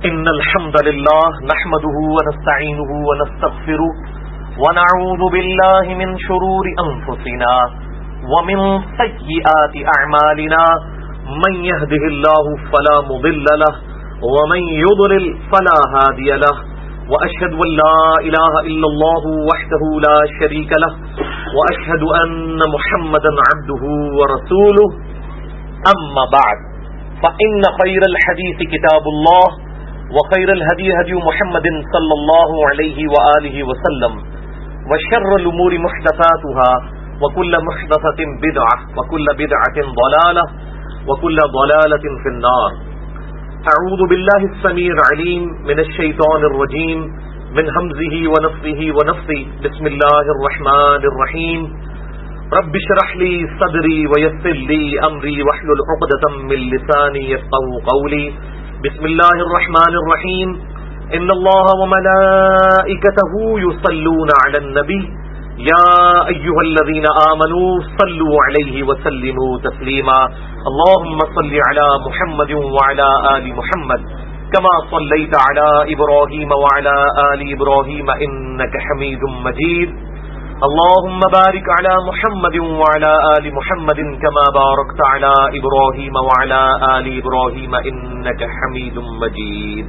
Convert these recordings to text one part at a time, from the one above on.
إن الحمد لله نحمده ونستعينه ونستغفره ونعوذ بالله من شرور أنفسنا ومن سيئات أعمالنا من يهده الله فلا مضل له ومن يضلل فلا هادي له وأشهد أن لا إله إلا الله وحده لا شريك له وأشهد أن محمدا عبده ورسوله أما بعد فإن خير الحديث كتاب الله وخير الهدي هدي محمد صلى الله عليه وآله وسلم وشر الأمور محدثاتها وكل محدثة بدعة وكل بدعة ضلالة وكل ضلالة في النار. أعوذ بالله السميع العليم من الشيطان الرجيم من همزه ونفثه ونفثه. بسم الله الرحمن الرحيم. رب اشرح لي صدري ويسر لي أمري واحلل عقدة من لساني يفقهوا قولي. بسم الله الرحمن الرحيم. إن الله وملائكته يصلون على النبي يا أيها الذين آمنوا صلوا عليه وسلموا تسليما. اللهم صل على محمد وعلى آل محمد كما صليت على إبراهيم وعلى آل إبراهيم إنك حميد مجيد. اللهم بارك على محمد وعلى آل محمد كما باركت على إبراهيم وعلى آل إبراهيم إنك حميد مجيد.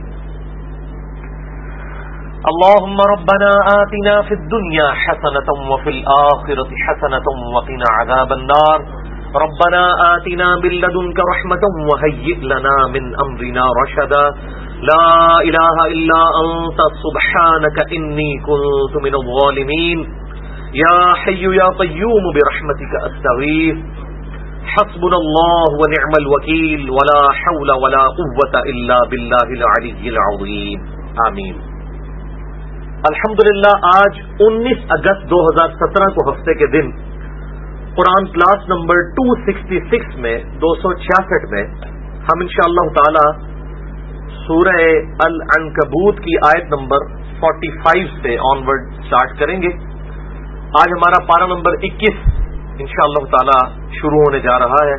اللهم ربنا آتنا في الدنيا حسنة وفي الآخرة حسنة وقنا عذاب النار. ربنا آتنا من لدنك رحمة وهيئ لنا من أمرنا رشدا. لا إله إلا أنت سبحانك إني كنت من الظالمين. يا حي يا قيوم برحمتك أستغيث. حسبنا الله ونعم الوكيل ولا حول ولا قوة إلا بالله العلي العظيم. آمین. الحمدللہ آج 19 اگست 2017 کو ہفتے کے دن قرآن کلاس نمبر 266 میں 266 میں ہم انشاءاللہ تعالی سورہ العنکبوت کی آیت نمبر 45 سے آنورڈ سٹارٹ کریں گے. آج ہمارا پارہ نمبر 21 انشاءاللہ تعالی شروع ہونے جا رہا ہے.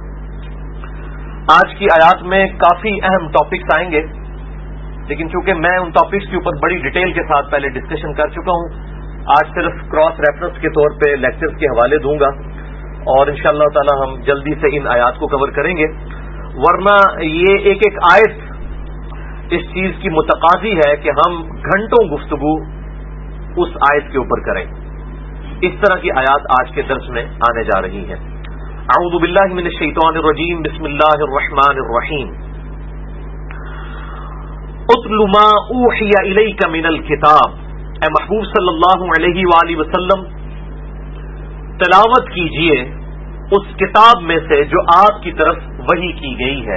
آج کی آیات میں کافی اہم ٹاپکس آئیں گے، لیکن چونکہ میں ان ٹاپکس کے اوپر بڑی ڈیٹیل کے ساتھ پہلے ڈسکشن کر چکا ہوں، آج صرف کراس ریفرنس کے طور پہ لیکچرز کے حوالے دوں گا اور انشاءاللہ تعالی ہم جلدی سے ان آیات کو کور کریں گے. ورنہ یہ ایک ایک آیت اس چیز کی متقاضی ہے کہ ہم گھنٹوں گفتگو اس آیت کے اوپر کریں. اس طرح کی آیات آج کے درس میں آنے جا رہی ہیں. اعوذ باللہ من الشیطان الرجیم. بسم اللہ الرحمن الرحیم. اتل ما اوحی الیک من الکتاب. اے محبوب صلی اللہ علیہ وآلہ وسلم تلاوت کیجئے اس کتاب میں سے جو آپ کی طرف وحی کی گئی ہے.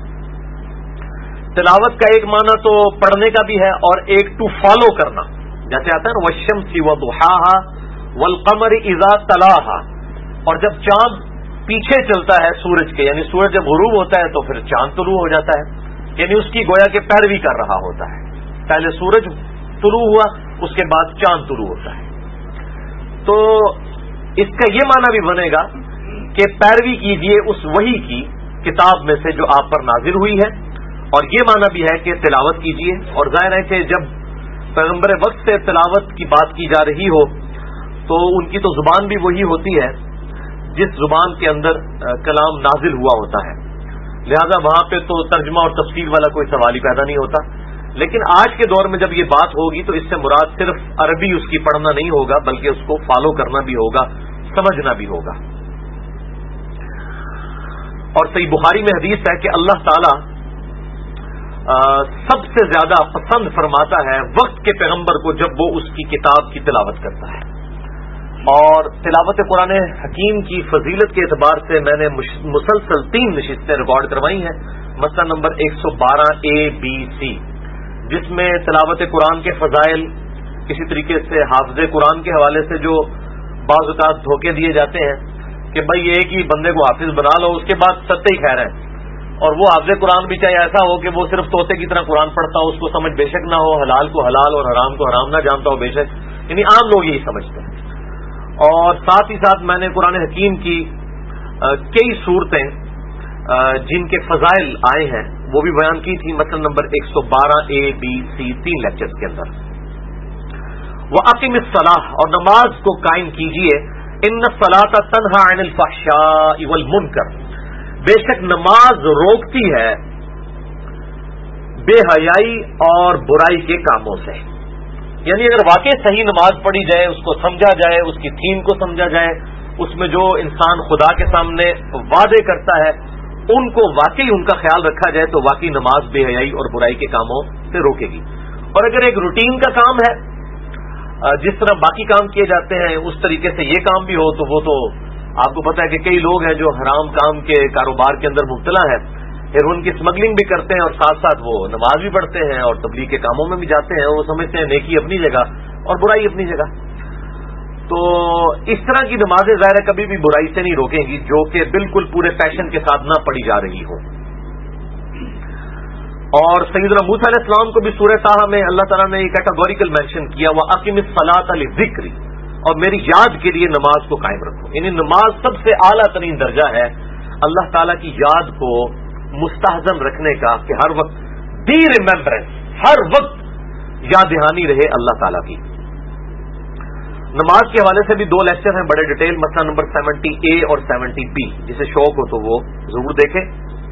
تلاوت کا ایک معنی تو پڑھنے کا بھی ہے اور ایک ٹو فالو کرنا، جیسے آتا ہے نا والشمس وضحاها والقمر اذا تلاها. اور جب چاند پیچھے چلتا ہے سورج کے، یعنی سورج جب غروب ہوتا ہے تو پھر چاند طلوع ہو جاتا ہے، یعنی اس کی گویا کہ پیروی کر رہا ہوتا ہے. پہلے سورج طلوع ہوا، اس کے بعد چاند طلوع ہوتا ہے. تو اس کا یہ معنی بھی بنے گا کہ پیروی کیجئے اس وحی کی کتاب میں سے جو آپ پر نازل ہوئی ہے، اور یہ معنی بھی ہے کہ تلاوت کیجئے. اور ظاہر ہے کہ جب پیغمبر وقت سے تلاوت کی بات کی جا رہی ہو تو ان کی تو زبان بھی وہی ہوتی ہے جس زبان کے اندر کلام نازل ہوا ہوتا ہے، لہذا وہاں پہ تو ترجمہ اور تفسیر والا کوئی سوال ہی پیدا نہیں ہوتا. لیکن آج کے دور میں جب یہ بات ہوگی تو اس سے مراد صرف عربی اس کی پڑھنا نہیں ہوگا، بلکہ اس کو فالو کرنا بھی ہوگا، سمجھنا بھی ہوگا. اور صحیح بخاری میں حدیث ہے کہ اللہ تعالی سب سے زیادہ پسند فرماتا ہے وقت کے پیغمبر کو جب وہ اس کی کتاب کی تلاوت کرتا ہے. اور تلاوت قرآن حکیم کی فضیلت کے اعتبار سے میں نے مسلسل 3 نشستیں ریکارڈ کروائی ہیں. مسئلہ نمبر 112 ABC، جس میں تلاوت قرآن کے فضائل، کسی طریقے سے حافظ قرآن کے حوالے سے جو بعض اوقات دھوکے دیے جاتے ہیں کہ بھائی ایک ہی بندے کو حافظ بنا لو، اس کے بعد ستے ہی خیر ہے، اور وہ حافظ قرآن بھی چاہے ایسا ہو کہ وہ صرف طوطے کی طرح قرآن پڑھتا ہو، اس کو سمجھ بے شک نہ ہو، حلال کو حلال اور حرام کو حرام نہ جانتا ہو بے شک، یعنی عام لوگ یہی سمجھتے ہیں. اور ساتھ ہی ساتھ میں نے قرآن حکیم کی کئی صورتیں جن کے فضائل آئے ہیں وہ بھی بیان کی تھی، مثلا number 112 A B C 3 lectures کے اندر. وَأَقِمِ الصَّلَاةَ، اور نماز کو قائم کیجئے، إِنَّ الصَّلَاةَ تَنْهَى عَنِ الْفَحْشَاءِ وَالْمُنکَرِ، بے شک نماز روکتی ہے بے حیائی اور برائی کے کاموں سے. یعنی اگر واقعی صحیح نماز پڑھی جائے، اس کو سمجھا جائے، اس کی تھیم کو سمجھا جائے، اس میں جو انسان خدا کے سامنے وعدے کرتا ہے ان کو واقعی ان کا خیال رکھا جائے تو واقعی نماز بے حیائی اور برائی کے کاموں سے روکے گی. اور اگر ایک روٹین کا کام ہے، جس طرح باقی کام کیے جاتے ہیں اس طریقے سے یہ کام بھی ہو، تو وہ تو آپ کو پتا ہے کہ کئی لوگ ہیں جو حرام کام کے کاروبار کے اندر مبتلا ہے، پھر ان کی اسمگلنگ بھی کرتے ہیں اور ساتھ ساتھ وہ نماز بھی پڑھتے ہیں اور تبلیغ کے کاموں میں بھی جاتے ہیں. وہ سمجھتے ہیں نیکی اپنی جگہ اور برائی اپنی جگہ. تو اس طرح کی نمازیں ظاہر ہے کبھی بھی برائی سے نہیں روکیں گی جو کہ بالکل پورے پیشن کے ساتھ نہ پڑھی جا رہی ہو. اور سیدنا موسیٰ علیہ السلام کو بھی سورہ طٰہٰ میں اللہ تعالیٰ نے یہ کیٹاگوریکل مینشن کیا، وَأَقِمِ الصَّلَاةَ لِذِكْرِي، اور میری یاد کے لیے نماز کو قائم رکھو. یعنی نماز سب سے اعلیٰ ترین درجہ ہے اللہ تعالیٰ کی یاد کو مستحضر رکھنے کا، کہ ہر وقت دی ریمبرنس، ہر وقت یاد دہانی رہے اللہ تعالیٰ کی. نماز کے حوالے سے بھی 2 لیکچر ہیں بڑے ڈیٹیل، مسئلہ نمبر 70A اور 70B، جسے شوق ہو تو وہ ضرور دیکھیں.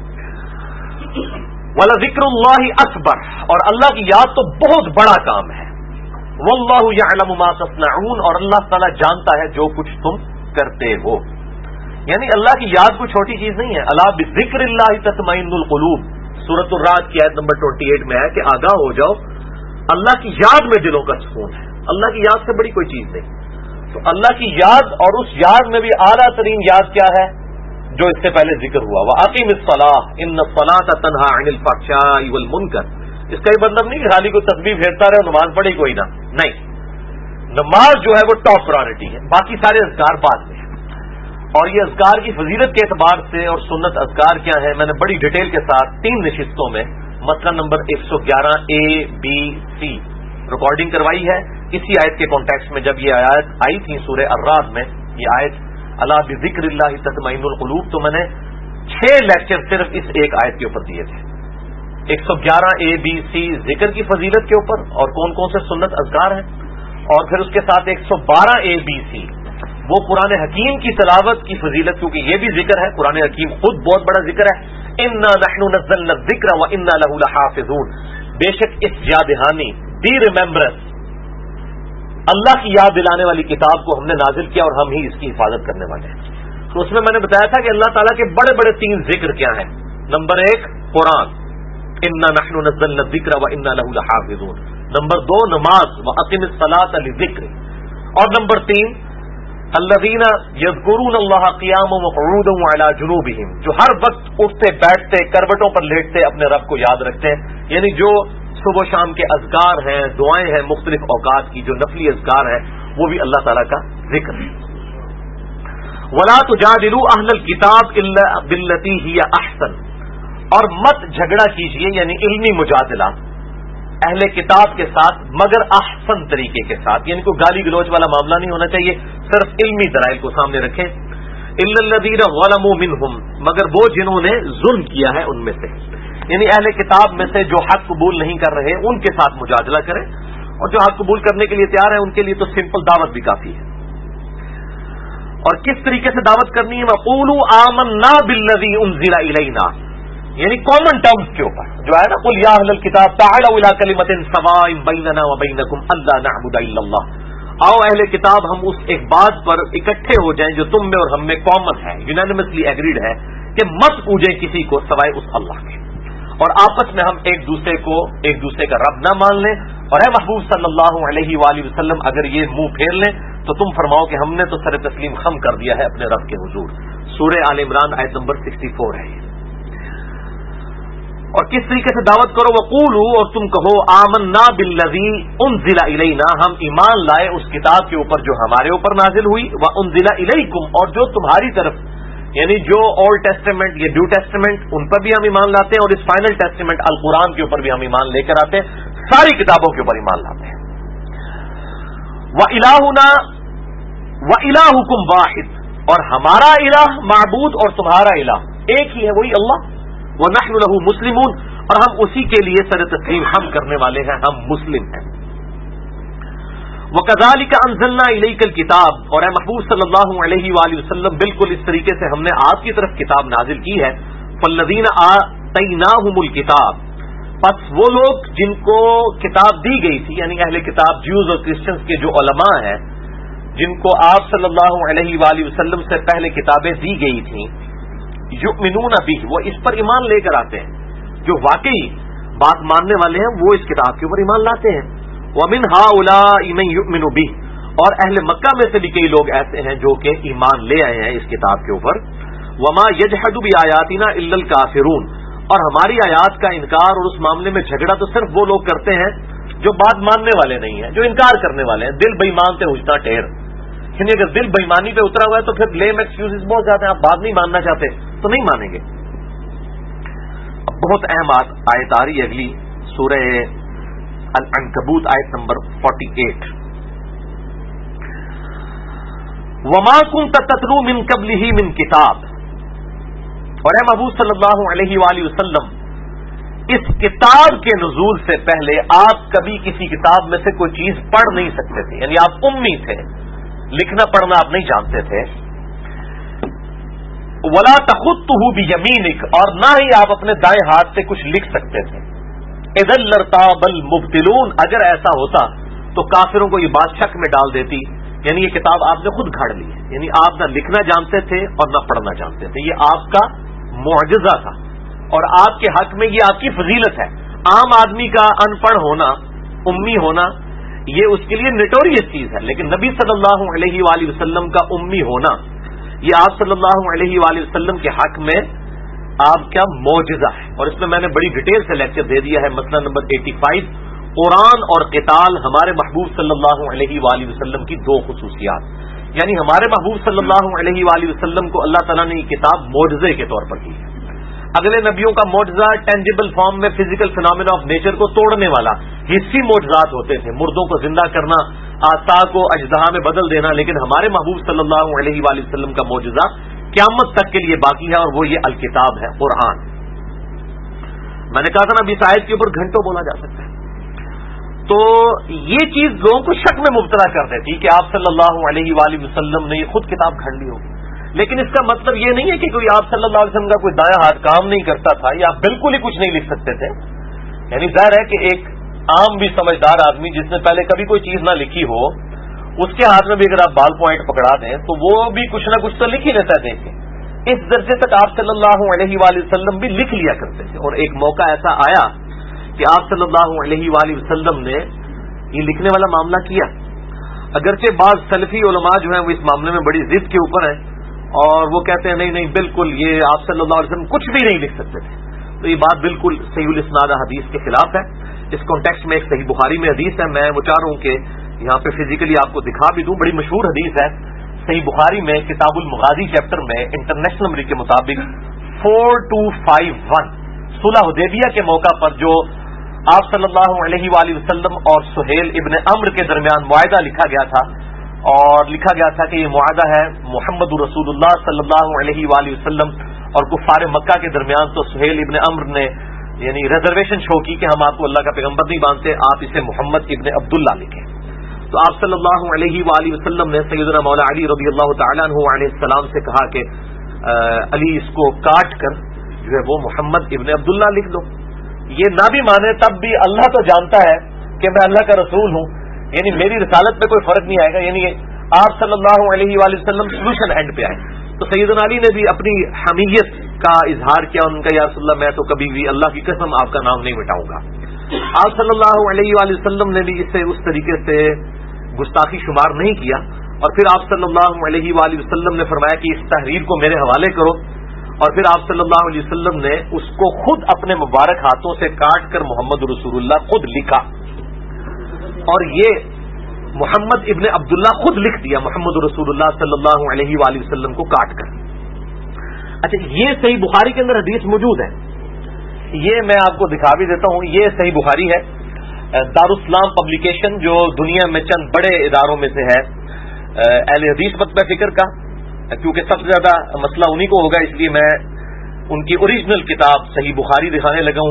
وَلَذِكْرُ اللَّهِ أَكْبَرُ، اور اللہ کی یاد تو بہت بڑا کام ہے. وَاللَّهُ يَعْلَمُ مَا تَصْنَعُونَ، اور اللہ تعالیٰ جانتا ہے جو کچھ تم کرتے ہو. یعنی اللہ کی یاد کوئی چھوٹی چیز نہیں ہے. الا بذکر اللہ تطمئن القلوب، سورۃ الرعد کی آیت نمبر 28 میں ہے کہ آگاہ ہو جاؤ، اللہ کی یاد میں دلوں کا سکون ہے. اللہ کی یاد سے بڑی کوئی چیز نہیں. تو اللہ کی یاد، اور اس یاد میں بھی اعلیٰ ترین یاد کیا ہے جو اس سے پہلے ذکر ہوا، وَأَقِمِ الصَّلَاةَ إِنَّ الصَّلَاةَ تَنْهَى عَنِ الْفَحْشَاءِ وَالْمُنکَرِ. اس کا یہ مطلب نہیں کہ خالی کوئی تسبیح پھیرتا رہے اور نماز پڑھی کوئی نہ، نہیں. نماز جو ہے وہ ٹاپ پرائرٹی ہے، باقی سارے اذکار بعد میں ہیں. اور یہ اذکار کی فضیلت کے اعتبار سے اور سنت اذکار کیا ہے، میں نے بڑی ڈیٹیل کے ساتھ 3 نشستوں میں مسئلہ number 111A B C recording کروائی ہے. اسی آیت کے کانٹیکسٹ میں جب یہ آیت آئی تھی سورہ الرعد میں، یہ آیت الا بذکر اللہ تطمئن القلوب، تو میں نے 6 لیکچر صرف اس ایک آیت کے اوپر دیے تھے. 111A B C ذکر کی فضیلت کے اوپر اور کون کون سے سنت اذکار ہیں، اور پھر اس کے ساتھ 112A B C وہ قرآن حکیم کی تلاوت کی فضیلت، کیونکہ یہ بھی ذکر ہے، قرآن حکیم خود بہت بڑا ذکر ہے. انا نحن نزلنا الذکر وانا له لحافظون، بے شک اس یاد دہانی، دی ریمبرنس، اللہ کی یاد دلانے والی کتاب کو ہم نے نازل کیا اور ہم ہی اس کی حفاظت کرنے والے ہیں. تو اس میں نے بتایا تھا کہ اللہ تعالیٰ کے بڑے بڑے 3 ذکر کیا ہیں. نمبر 1 قرآن، انا نحن نزلنا الذکر وانا له لحافظون. نمبر 2 نماز، واقم الصلاۃ للذکر. اور نمبر 3 الذین یذکرون اللہ قیاما وقعودا وعلی جنوبہم، جو ہر وقت اٹھتے بیٹھتے کروٹوں پر لیٹتے اپنے رب کو یاد رکھتے ہیں. یعنی جو صبح و شام کے اذکار ہیں، دعائیں ہیں مختلف اوقات کی، جو نفلی اذکار ہیں، وہ بھی اللہ تعالیٰ کا ذکر ہے. ولا تجادلوا اہل الکتاب الا بالتی ہی احسن، اور مت جھگڑا کیجیے، یعنی علمی مجادلہ اہل کتاب کے ساتھ مگر احسن طریقے کے ساتھ، یعنی کوئی گالی گلوچ والا معاملہ نہیں ہونا چاہیے، صرف علمی دلائل کو سامنے رکھیں. الا الذین ظلموا منہم، مگر وہ جنہوں نے ظلم کیا ہے ان میں سے، یعنی اہل کتاب میں سے جو حق قبول نہیں کر رہے ان کے ساتھ مجادلہ کریں، اور جو حق قبول کرنے کے لیے تیار ہیں ان کے لیے تو سمپل دعوت بھی کافی ہے. اور کس طریقے سے دعوت کرنی ہے، وَقُولُوا آمَنَّا بِالَّذِي أُنزِلَ إِلَيْنَا، یعنی کامن ٹرمز کے اوپر جو ہے نا، قُلْ يَا أَهْلَ الْكِتَابِ تَعَالَوْا إِلَىٰ كَلِمَةٍ سَوَاءٍ بَيْنَنَا وَبَيْنَكُمْ أَلَّا نَعْبُدَ إِلَّا اللَّهَ، آؤ اہل کتاب ہم اس ایک بات پر اکٹھے ہو جائیں جو تم میں اور ہم میں کامن ہے، یونانیمسلی ایگریڈ ہے، کہ مت پوجیں کسی کو سوائے اس اللہ کے، اور آپس میں ہم ایک دوسرے کا رب نہ مان لیں. اور اے محبوب صلی اللہ علیہ وآلہ وسلم، اگر یہ منہ پھیر لیں تو تم فرماؤ کہ ہم نے تو سر تسلیم خم کر دیا ہے اپنے رب کے حضور. سورہ آل عمران آیت نمبر 64 ہے یہ. اور کس طریقے سے دعوت کرو، وقولوا، اور تم کہو، آمنا بالذی انزل الینا، ہم ایمان لائے اس کتاب کے اوپر جو ہمارے اوپر نازل ہوئی، وانزل الیکم، اور جو تمہاری طرف، یعنی جو اولڈ ٹیسٹیمنٹ یا نیو ٹیسٹیمنٹ ان پر بھی ہم ایمان لاتے ہیں، اور اس فائنل ٹیسٹیمنٹ القرآن کے اوپر بھی ہم ایمان لے کر آتے ہیں، ساری کتابوں کے اوپر ایمان لاتے ہیں. وَإِلَٰهُنَا وَإِلَٰهُكُمْ وَاحِدٌ، اور ہمارا الہ معبود اور تمہارا الہ ایک ہی ہے، وہی اللہ. وَنَحْنُ لَهُ مُسْلِمُونَ، اور ہم اسی کے لیے سر تسلیم ہم کرنے والے ہیں، ہم مسلم ہیں۔ وَكَذَلِكَ أَنزَلْنَا إِلَيْكَ الْكِتَابَ، اور اے محبوب صلی اللہ علیہ وآلہ وسلم بالکل اس طریقے سے ہم نے آپ کی طرف کتاب نازل کی ہے۔ فَالَّذِينَ آتَيْنَاهُمُ الْكِتَابَ، پس وہ لوگ جن کو کتاب دی گئی تھی، یعنی اہل کتاب جیوز اور کرسچنز کے جو علماء ہیں، جن کو آپ صلی اللہ علیہ وآلہ وسلم سے پہلے کتابیں دی گئی تھیں، یؤمنون بہ، وہ اس پر ایمان لے کر آتے ہیں، جو واقعی بات ماننے والے ہیں وہ اس کتاب کے اوپر ایمان لاتے ہیں۔ وَمِنْ هَؤُلَاءِ مَن يُؤْمِنُ بِهِ، اور اہل مکہ میں سے بھی کئی لوگ ایسے ہیں جو کہ ایمان لے آئے ہیں اس کتاب کے اوپر۔ وَمَا يَجْحَدُ بِآيَاتِنَا إِلَّا الْكَافِرُونَ، اور ہماری آیات کا انکار اور اس معاملے میں جھگڑا تو صرف وہ لوگ کرتے ہیں جو بات ماننے والے نہیں ہیں، جو انکار کرنے والے ہیں، دل بےایمان سے ہوجتا ٹھہر۔ یعنی اگر دل بےایمانی پہ اترا ہوا ہے تو پھر بلیم ایکسکیوزز بہت زیادہ ہیں، آپ بات نہیں ماننا چاہتے تو نہیں مانیں گے۔ اب بہت اہم آیت آ رہی ہے اگلی، سورہ العنکبوت آیت نمبر 48۔ وَمَا كُنْتَ تَتْلُو مِن قَبْلِهِ مِن کتاب، اور اے محبوب صلی اللہ علیہ وآلہ وسلم اس کتاب کے نزول سے پہلے آپ کبھی کسی کتاب میں سے کوئی چیز پڑھ نہیں سکتے تھے، یعنی آپ امی تھے، لکھنا پڑھنا آپ نہیں جانتے تھے۔ وَلَا تَخُطُّهُ بِيَمِينِكَ، اور نہ ہی آپ اپنے دائیں ہاتھ سے کچھ لکھ سکتے تھے۔ اِذًا لَارْتَابَ الْمُبْطِلُونَ، اگر ایسا ہوتا تو کافروں کو یہ بات شک میں ڈال دیتی، یعنی یہ کتاب آپ نے خود گھاڑ لی ہے، یعنی آپ نہ لکھنا جانتے تھے اور نہ پڑھنا جانتے تھے، یہ آپ کا معجزہ تھا اور آپ کے حق میں یہ آپ کی فضیلت ہے۔ عام آدمی کا ان پڑھ ہونا، امی ہونا، یہ اس کے لیے نٹوریس چیز ہے، لیکن نبی صلی اللہ علیہ وآلہ وسلم کا امی ہونا یہ آپ صلی اللہ علیہ وآلہ وسلم کے حق میں آپ کا معجزہ ہے۔ اور اس میں میں نے بڑی ڈیٹیل سے لیکچر دے دیا ہے، مسئلہ نمبر 85، قرآن اور قتال ہمارے محبوب صلی اللہ علیہ وآلہ وسلم کی دو خصوصیات، یعنی ہمارے محبوب صلی اللہ علیہ وآلہ وسلم کو اللہ تعالیٰ نے یہ کتاب معجزے کے طور پر کی ہے۔ اگلے نبیوں کا معجزہ ٹینجیبل فارم میں فزیکل فینومینا آف نیچر کو توڑنے والا حصی معجزات ہوتے تھے، مردوں کو زندہ کرنا، آسا کو اژدہا میں بدل دینا، لیکن ہمارے محبوب صلی اللہ علیہ وآلہ وسلم کا معجزہ قیامت تک کے لیے باقی ہے، اور وہ یہ الکتاب ہے، قرآن۔ میں نے کہا تھا نا ابھی اس آیت کے اوپر گھنٹوں بولا جا سکتا ہے۔ تو یہ چیز لوگوں کو شک میں مبتلا کر دیتی کہ آپ صلی اللہ علیہ وآلہ وسلم نے یہ خود کتاب گھڑ لی ہوگی، لیکن اس کا مطلب یہ نہیں ہے کہ کوئی آپ صلی اللہ علیہ وسلم کا کوئی دایاں ہاتھ کام نہیں کرتا تھا یا آپ بالکل ہی کچھ نہیں لکھ سکتے تھے۔ یعنی ظاہر ہے کہ ایک عام بھی سمجھدار آدمی جس نے پہلے کبھی کوئی چیز نہ لکھی ہو، اس کے ہاتھ میں بھی اگر آپ بال پوائنٹ پکڑا دیں تو وہ بھی کچھ نہ کچھ تو لکھ ہی لیتا ہے دیکھ کے۔ اس درجے تک آپ صلی اللہ علیہ وآلہ وسلم بھی لکھ لیا کرتے تھے، اور ایک موقع ایسا آیا کہ آپ صلی اللہ علیہ وآلہ وسلم نے یہ لکھنے والا معاملہ کیا، اگرچہ بعض سلفی علماء جو ہیں وہ اس معاملے میں بڑی ضد کے اوپر ہیں اور وہ کہتے ہیں نہیں نہیں بالکل یہ آپ صلی اللہ علیہ وسلم کچھ بھی نہیں لکھ سکتے تھے، تو یہ بات بالکل صحیح الاسناد حدیث کے خلاف ہے۔ اس کانٹیکسٹ میں ایک صحیح بخاری میں حدیث ہے، میں وہ چاہ رہا ہوں کہ یہاں پہ فزیکلی آپ کو دکھا بھی دوں، بڑی مشہور حدیث ہے صحیح بخاری میں کتاب المغازی چیپٹر میں، انٹرنیشنل نمبر کے مطابق 4251 صلح حدیبیہ کے موقع پر جو آپ صلی اللہ علیہ وآلہ وسلم اور سہیل ابن عمرو کے درمیان معاہدہ لکھا گیا تھا، اور لکھا گیا تھا کہ یہ معاہدہ ہے محمد رسول اللہ صلی اللہ علیہ وآلہ وسلم اور کفار مکہ کے درمیان، تو سہیل ابن عمرو نے یعنی ریزرویشن شو کی کہ ہم آپ کو اللہ کا پیغمبر نہیں مانتے، آپ اسے محمد ابن عبداللہ لکھیں۔ تو آپ صلی اللہ علیہ وآلہ وسلم نے سیدنا مولا علی رضی اللہ تعالیٰ عنہ علیہ السلام سے کہا کہ علی اس کو کاٹ کر جو ہے وہ محمد ابن عبداللہ لکھ دو۔ یہ نہ بھی مانے تب بھی اللہ تو جانتا ہے کہ میں اللہ کا رسول ہوں، یعنی میری رسالت میں کوئی فرق نہیں آئے گا، یعنی آپ صلی اللہ علیہ وآلہ وسلم سولوشن اینڈ پہ آئے۔ تو سیدنا علی نے بھی اپنی حمیت کا اظہار کیا، ان کا یا رسول اللہ میں تو کبھی بھی اللہ کی قسم آپ کا نام نہیں مٹاؤں گا۔ آپ صلی اللہ علیہ وآلہ وسلم نے بھی اسے اس طریقے سے گستاخی شمار نہیں کیا، اور پھر آپ صلی اللہ علیہ وآلہ وسلم نے فرمایا کہ اس تحریر کو میرے حوالے کرو، اور پھر آپ صلی اللہ علیہ وسلم نے اس کو خود اپنے مبارک ہاتھوں سے کاٹ کر محمد رسول اللہ خود لکھا، اور یہ محمد ابن عبداللہ خود لکھ دیا محمد رسول اللہ صلی اللہ علیہ وآلہ وسلم کو کاٹ کر۔ اچھا یہ صحیح بخاری کے اندر حدیث موجود ہے، یہ میں آپ کو دکھا بھی دیتا ہوں، یہ صحیح بخاری ہے، دارالاسلام پبلیکیشن جو دنیا میں چند بڑے اداروں میں سے ہے اہل حدیث مطبع فکر کا، کیونکہ سب سے زیادہ مسئلہ انہی کو ہوگا، اس لیے میں ان کی اوریجنل کتاب صحیح بخاری دکھانے لگا ہوں۔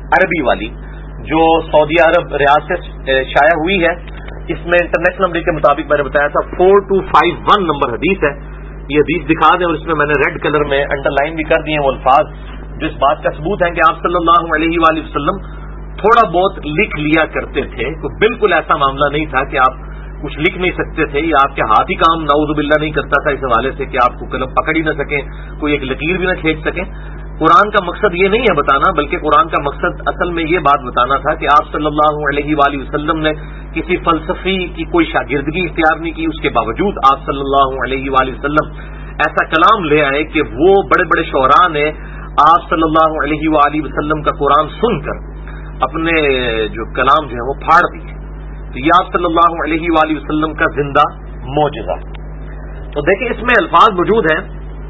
عربی والی جو سعودی عرب ریاض سے شائع ہوئی ہے، اس میں انٹرنیشنل نمبر کے مطابق میں نے بتایا تھا 4251 نمبر حدیث ہے. یہ حدیث دکھا دیں، اور اس میں نے ریڈ کلر میں انڈر لائن بھی کر دیے ہیں وہ الفاظ جو اس بات کا ثبوت ہے کہ آپ صلی اللہ علیہ وآلہ وسلم تھوڑا بہت لکھ لیا کرتے تھے. تو بالکل ایسا معاملہ نہیں تھا کہ آپ کچھ لکھ نہیں سکتے تھے، یا آپ کے ہاتھ ہی کام نعوذ باللہ نہیں کرتا تھا اس حوالے سے کہ آپ کو قلم پکڑ ہی نہ سکیں، کوئی ایک لکیر بھی نہ کھینچ سکیں. قرآن کا مقصد یہ نہیں ہے بتانا، بلکہ قرآن کا مقصد اصل میں یہ بات بتانا تھا کہ آپ صلی اللہ علیہ وآلہ وسلم نے کسی فلسفی کی کوئی شاگردگی اختیار نہیں کی، اس کے باوجود آپ صلی اللہ علیہ وآلہ وسلم ایسا کلام لے آئے کہ وہ بڑے بڑے شعراء نے آپ صلی اللہ علیہ وآلہ وسلم کا قرآن سن کر اپنے جو کلام جو ہے وہ پھاڑ دیے. تو یہ آپ صلی اللہ علیہ وآلہ وسلم کا زندہ معجزہ. تو دیکھیں اس میں الفاظ موجود ہیں.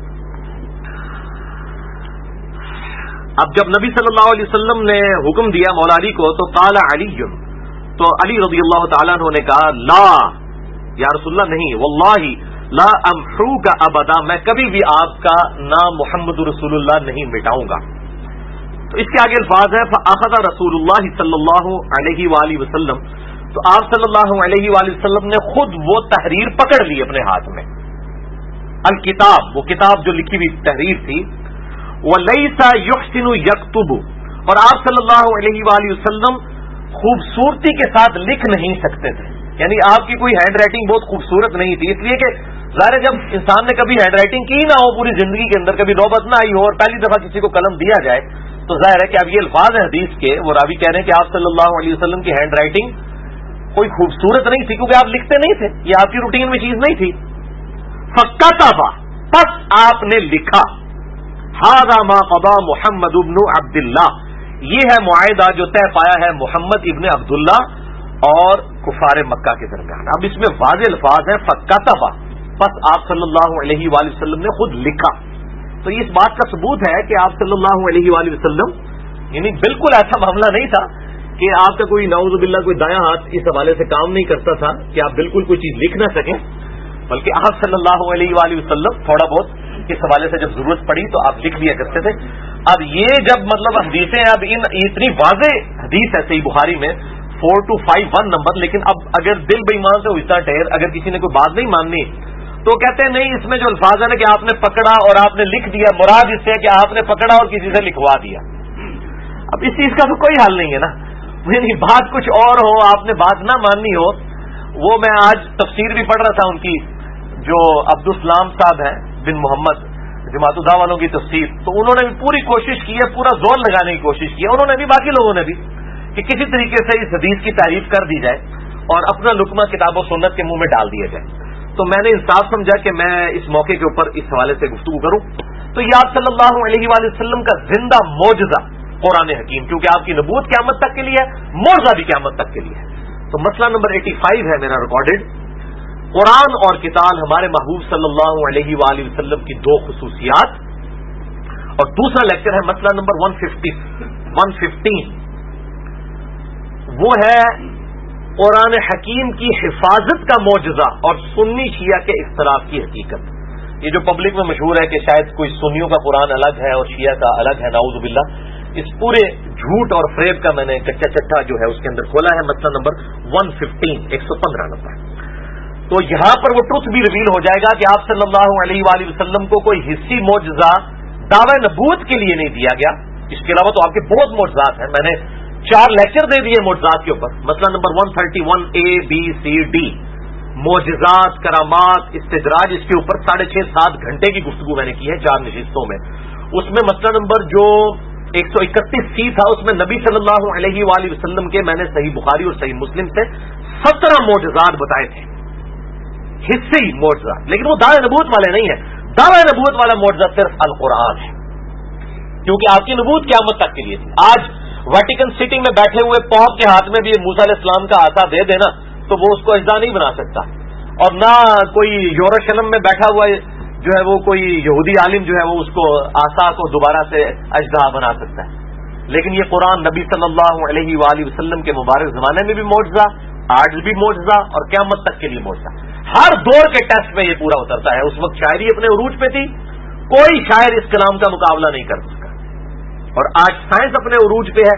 اب جب نبی صلی اللہ علیہ وسلم نے حکم دیا مولا علی کو تو قال علی، تو علی رضی اللہ تعالیٰ عنہ نے کہا لا یا رسول اللہ، نہیں، واللہ لا امحوک ابدا، میں کبھی بھی آپ کا نام محمد رسول اللہ نہیں مٹاؤں گا. تو اس کے آگے الفاظ ہیں فاخذ رسول اللہ صلی اللہ علیہ وآلہ وسلم، تو آپ صلی اللہ علیہ وآلہ وسلم نے خود وہ تحریر پکڑ لی اپنے ہاتھ میں، الکتاب، وہ کتاب جو لکھی ہوئی تحریر تھی. وَلَيْسَ يُحْسِنُ يَكْتُبُ، اور آپ صلی اللہ علیہ وآلہ وسلم خوبصورتی کے ساتھ لکھ نہیں سکتے تھے، یعنی آپ کی کوئی ہینڈ رائٹنگ بہت خوبصورت نہیں تھی. اس لیے کہ ظاہر جب انسان نے کبھی ہینڈ رائٹنگ کی نہ ہو پوری زندگی کے اندر، کبھی نوبت نہ آئی ہو اور پہلی دفعہ کسی کو قلم دیا جائے، تو ظاہر ہے کہ اب یہ الفاظ ہیں حدیث کے، وہ راوی کہہ رہے ہیں کہ آپ صلی اللہ علیہ وسلم کی ہینڈ رائٹنگ کوئی خوبصورت نہیں تھی، کیونکہ آپ لکھتے نہیں تھے، یہ آپ کی روٹین میں چیز نہیں تھی. فَكَتَبَ، پس آپ نے لکھا، هذا ما قضى محمد ابن عبداللہ، یہ ہے معاہدہ جو طے پایا ہے محمد ابن عبداللہ اور کفار مکہ کے درمیان. اب اس میں واضح الفاظ ہیں فَكَتَبَ، پس آپ صلی اللہ علیہ وآلہ وسلم نے خود لکھا. تو اس بات کا ثبوت ہے کہ آپ صلی اللہ علیہ وآلہ وسلم یعنی بالکل ایسا معاملہ نہیں تھا کہ آپ کا کوئی نعوذ باللہ کوئی دایاں ہاتھ اس حوالے سے کام نہیں کرتا تھا کہ آپ بالکل کوئی چیز لکھ نہ سکیں، بلکہ آپ صلی اللہ علیہ وآلہ وسلم تھوڑا بہت اس حوالے سے جب ضرورت پڑی تو آپ لکھ لیا کرتے تھے. اب یہ جب مطلب حدیثیں، اب اتنی واضح حدیث ہے صحیح بخاری میں 4251 نمبر، لیکن اب اگر دل بے ایمان سے ہوتا ٹھہر، اگر کسی نے کوئی بات نہیں ماننی تو کہتے ہیں نہیں، اس میں جو الفاظ ہے نا کہ آپ نے پکڑا اور آپ نے لکھ دیا، مراد اس سے کہ آپ نے پکڑا اور کسی سے لکھوا دیا. اب اس چیز کا تو کوئی حل نہیں ہے نا، یعنی بات کچھ اور ہو، آپ نے بات نہ ماننی ہو. وہ میں آج تفسیر بھی پڑھ رہا تھا ان کی، جو عبدالسلام صاحب ہیں بن محمد جماعت الدعوہ والوں کی تفسیر، تو انہوں نے بھی پوری کوشش کی ہے، پورا زور لگانے کی کوشش کی ہے، انہوں نے بھی باقی لوگوں نے بھی، کہ کسی طریقے سے اس حدیث کی تعریف کر دی جائے اور اپنا لقمہ کتاب و سنت کے منہ میں ڈال دیا جائے. تو میں نے انصاف سمجھا کہ میں اس موقع کے اوپر اس حوالے سے گفتگو کروں. تو یہ آپ صلی اللہ علیہ وآلہ وسلم کا زندہ معجزہ قرآن حکیم، کیونکہ آپ کی نبوت قیامت تک کے لیے ہے، معجزہ بھی قیامت تک کے لیے ہے. تو مسئلہ نمبر 85 ہے میرا ریکارڈڈ، قرآن اور کتاب ہمارے محبوب صلی اللہ علیہ وآلہ وسلم کی دو خصوصیات. اور دوسرا لیکچر ہے مسئلہ نمبر 115، وہ ہے قرآن حکیم کی حفاظت کا معجزہ اور سنی شیعہ کے اختلاف کی حقیقت. یہ جو پبلک میں مشہور ہے کہ شاید کوئی سنیوں کا قرآن الگ ہے اور شیعہ کا الگ ہے، نعوذ باللہ، اس پورے جھوٹ اور فریب کا میں نے کچا چٹا جو ہے اس کے اندر کھولا ہے. مسئلہ نمبر 115 نمبر. تو یہاں پر وہ ٹروتھ بھی ریویل ہو جائے گا کہ آپ صلی اللہ علیہ وآلہ وسلم کو کوئی حصی معجزہ دعوی نبوت کے لیے نہیں دیا گیا. اس کے علاوہ تو آپ کے بہت معجزات ہیں، میں نے 4 لیکچر دے دیے معجزات کے اوپر. مسئلہ number 131 A B C D، معجزات، کرامات، استدراج، اس کے اوپر 6.5-7 گھنٹے کی گفتگو میں نے کی ہے 4 نشستوں میں. اس میں مسئلہ نمبر جو 131C تھا، اس میں نبی صلی اللہ علیہ وآلہ وسلم کے میں نے صحیح بخاری اور صحیح مسلم سے 17 معجزات بتائے تھے، حصے معجزہ، لیکن وہ دعوی نبوت والے نہیں ہیں. دعوی نبوت والا معجزہ صرف القرآن ہے، کیونکہ آپ کی نبوت قیامت تک کے لیے تھی. آج ویٹیکن سٹی میں بیٹھے ہوئے پوپ کے ہاتھ میں بھی موسیٰ علیہ السلام کا عصا دے دینا تو وہ اس کو اجزا نہیں بنا سکتا، اور نہ کوئی یروشلم میں بیٹھا ہوا جو ہے وہ کوئی یہودی عالم جو ہے وہ اس کو عصا کو دوبارہ سے اجزا بنا سکتا ہے. لیکن یہ قرآن نبی صلی اللہ علیہ وآلہ وسلم کے مبارک زمانے میں بھی معجزہ، آج بھی معجزہ، اور قیامت تک کے لیے معجزہ. ہر دور کے ٹیسٹ میں یہ پورا اترتا ہے. اس وقت شاعری اپنے عروج پہ تھی، کوئی شاعر اس کلام کا مقابلہ نہیں کر سکا، اور آج سائنس اپنے عروج پہ ہے،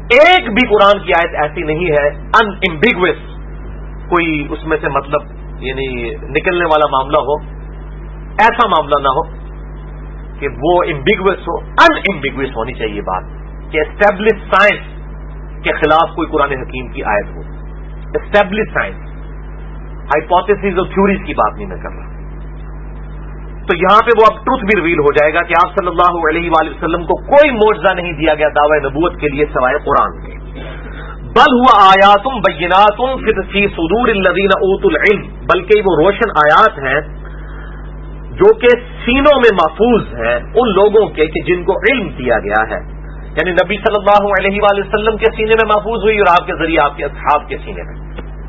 ایک بھی قرآن کی آیت ایسی نہیں ہے ان ایمبیگوس، کوئی اس میں سے مطلب یعنی نکلنے والا معاملہ ہو، ایسا معاملہ نہ ہو کہ وہ ایمبیگوس ہو، ان ایمبیگوس ہونی چاہیے بات، کہ اسٹیبلش سائنس کے خلاف کوئی قرآن حکیم کی آیت ہو. اسٹیبلش سائنس، ہائپوتھیسز اور تھیوریز کی بات نہیں میں کر رہا. تو یہاں پہ وہ اب ٹروتھ بھی ریویل ہو جائے گا کہ آپ صلی اللہ علیہ وآلہ وسلم کو کوئی معجزہ نہیں دیا گیا دعوی نبوت کے لیے سوائے قرآن کے. بل ہوا آیات بینات فی صدور الذین اوتوا العلم، بلکہ وہ روشن آیات ہیں جو کہ سینوں میں محفوظ ہیں ان لوگوں کے کہ جن کو علم دیا گیا ہے. یعنی نبی صلی اللہ علیہ وآلہ وسلم کے سینے میں محفوظ ہوئی اور آپ کے ذریعے آپ کے اصحاب کے سینے میں.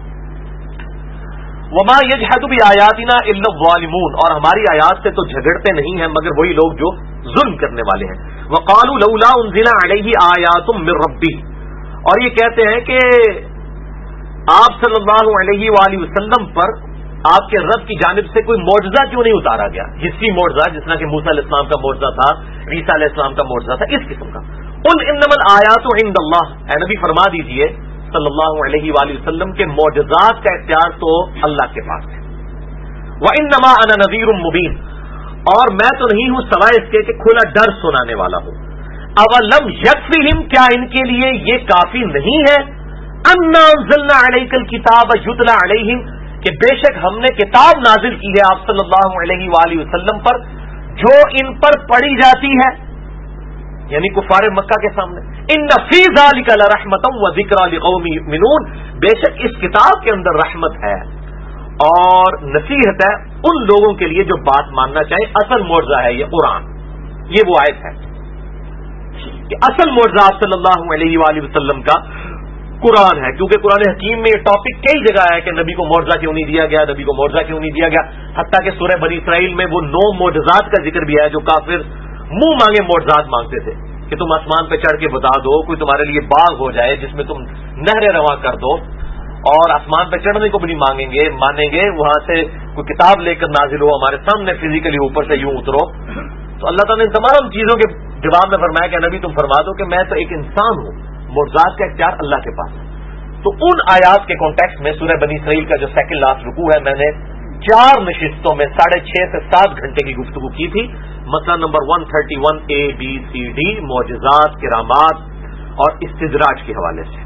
وما یجحد بآیاتنا الا الظالمون، اور ہماری آیات سے تو جھگڑتے نہیں ہیں مگر وہی لوگ جو ظلم کرنے والے ہیں. وقالوا لولا انزل علیہ آیات من ربہ، اور یہ کہتے ہیں کہ آپ صلی اللہ علیہ وآلہ وسلم پر آپ کے رب کی جانب سے کوئی معجزہ کیوں نہیں اتارا گیا، حصی معجزہ جس طرح کہ موسیٰ علیہ السلام کا معجزہ تھا، عیسیٰ علیہ السلام کا معجزہ تھا، اس قسم کا. قل انما الآیات عند اللہ، اے نبی فرما دیجئے صلی اللہ علیہ وآلہ وسلم کے معجزات کا اختیار تو اللہ کے پاس ہے. وانما انا نذیر مبین، اور میں تو نہیں ہوں سوائے اس کے کہ کھلا ڈر سنانے والا ہوں. اولم یکفیہم، کیا ان کے لیے یہ کافی نہیں ہے، انا انزلنا علیک الکتاب یتلی علیہم، کہ بے شک ہم نے کتاب نازل کی ہے آپ صلی اللہ علیہ وآلہ وسلم پر جو ان پر پڑھی جاتی ہے، یعنی کفار مکہ کے سامنے. ان فی ذلک لرحمۃ وذکری لقوم یؤمنون، بے شک اس کتاب کے اندر رحمت ہے اور نصیحت ہے ان لوگوں کے لیے جو بات ماننا چاہیں. اصل معجزہ ہے یہ قرآن، یہ وہ آیت ہے کہ اصل معجزہ آپ صلی اللہ علیہ وآلہ وسلم کا قرآن ہے. کیونکہ قرآن حکیم میں یہ ٹاپک کئی جگہ ہے کہ نبی کو معجزہ کیوں نہیں دیا گیا، نبی کو معجزہ کیوں نہیں دیا گیا. حتیٰ کہ سورہ بنی اسرائیل میں وہ 9 معجزات کا ذکر بھی ہے جو کافر منہ مانگے معجزات مانگتے تھے کہ تم آسمان پہ چڑھ کے بتا دو، کوئی تمہارے لیے باغ ہو جائے جس میں تم نہریں رواں کر دو، اور آسمان پہ چڑھنے کو بھی نہیں مانیں گے وہاں سے کوئی کتاب لے کر نازل ہو ہمارے سامنے فزیکلی اوپر سے یوں اترو. تو اللہ تعالیٰ نے ان تمام چیزوں کے جواب میں فرمایا کہ نبی تم فرما دو کہ میں تو ایک انسان ہوں، معجزات کا اختیار اللہ کے پاس ہے. تو ان آیات کے کانٹیکسٹ میں سورہ بنی اسرائیل کا جو سیکنڈ لاسٹ رکوع ہے میں نے 4 نشستوں میں 6.5 سے 7 گھنٹے کی گفتگو کی تھی. مسئلہ number 131 A B C D، معجزات، کرامات اور استدراج کے حوالے سے.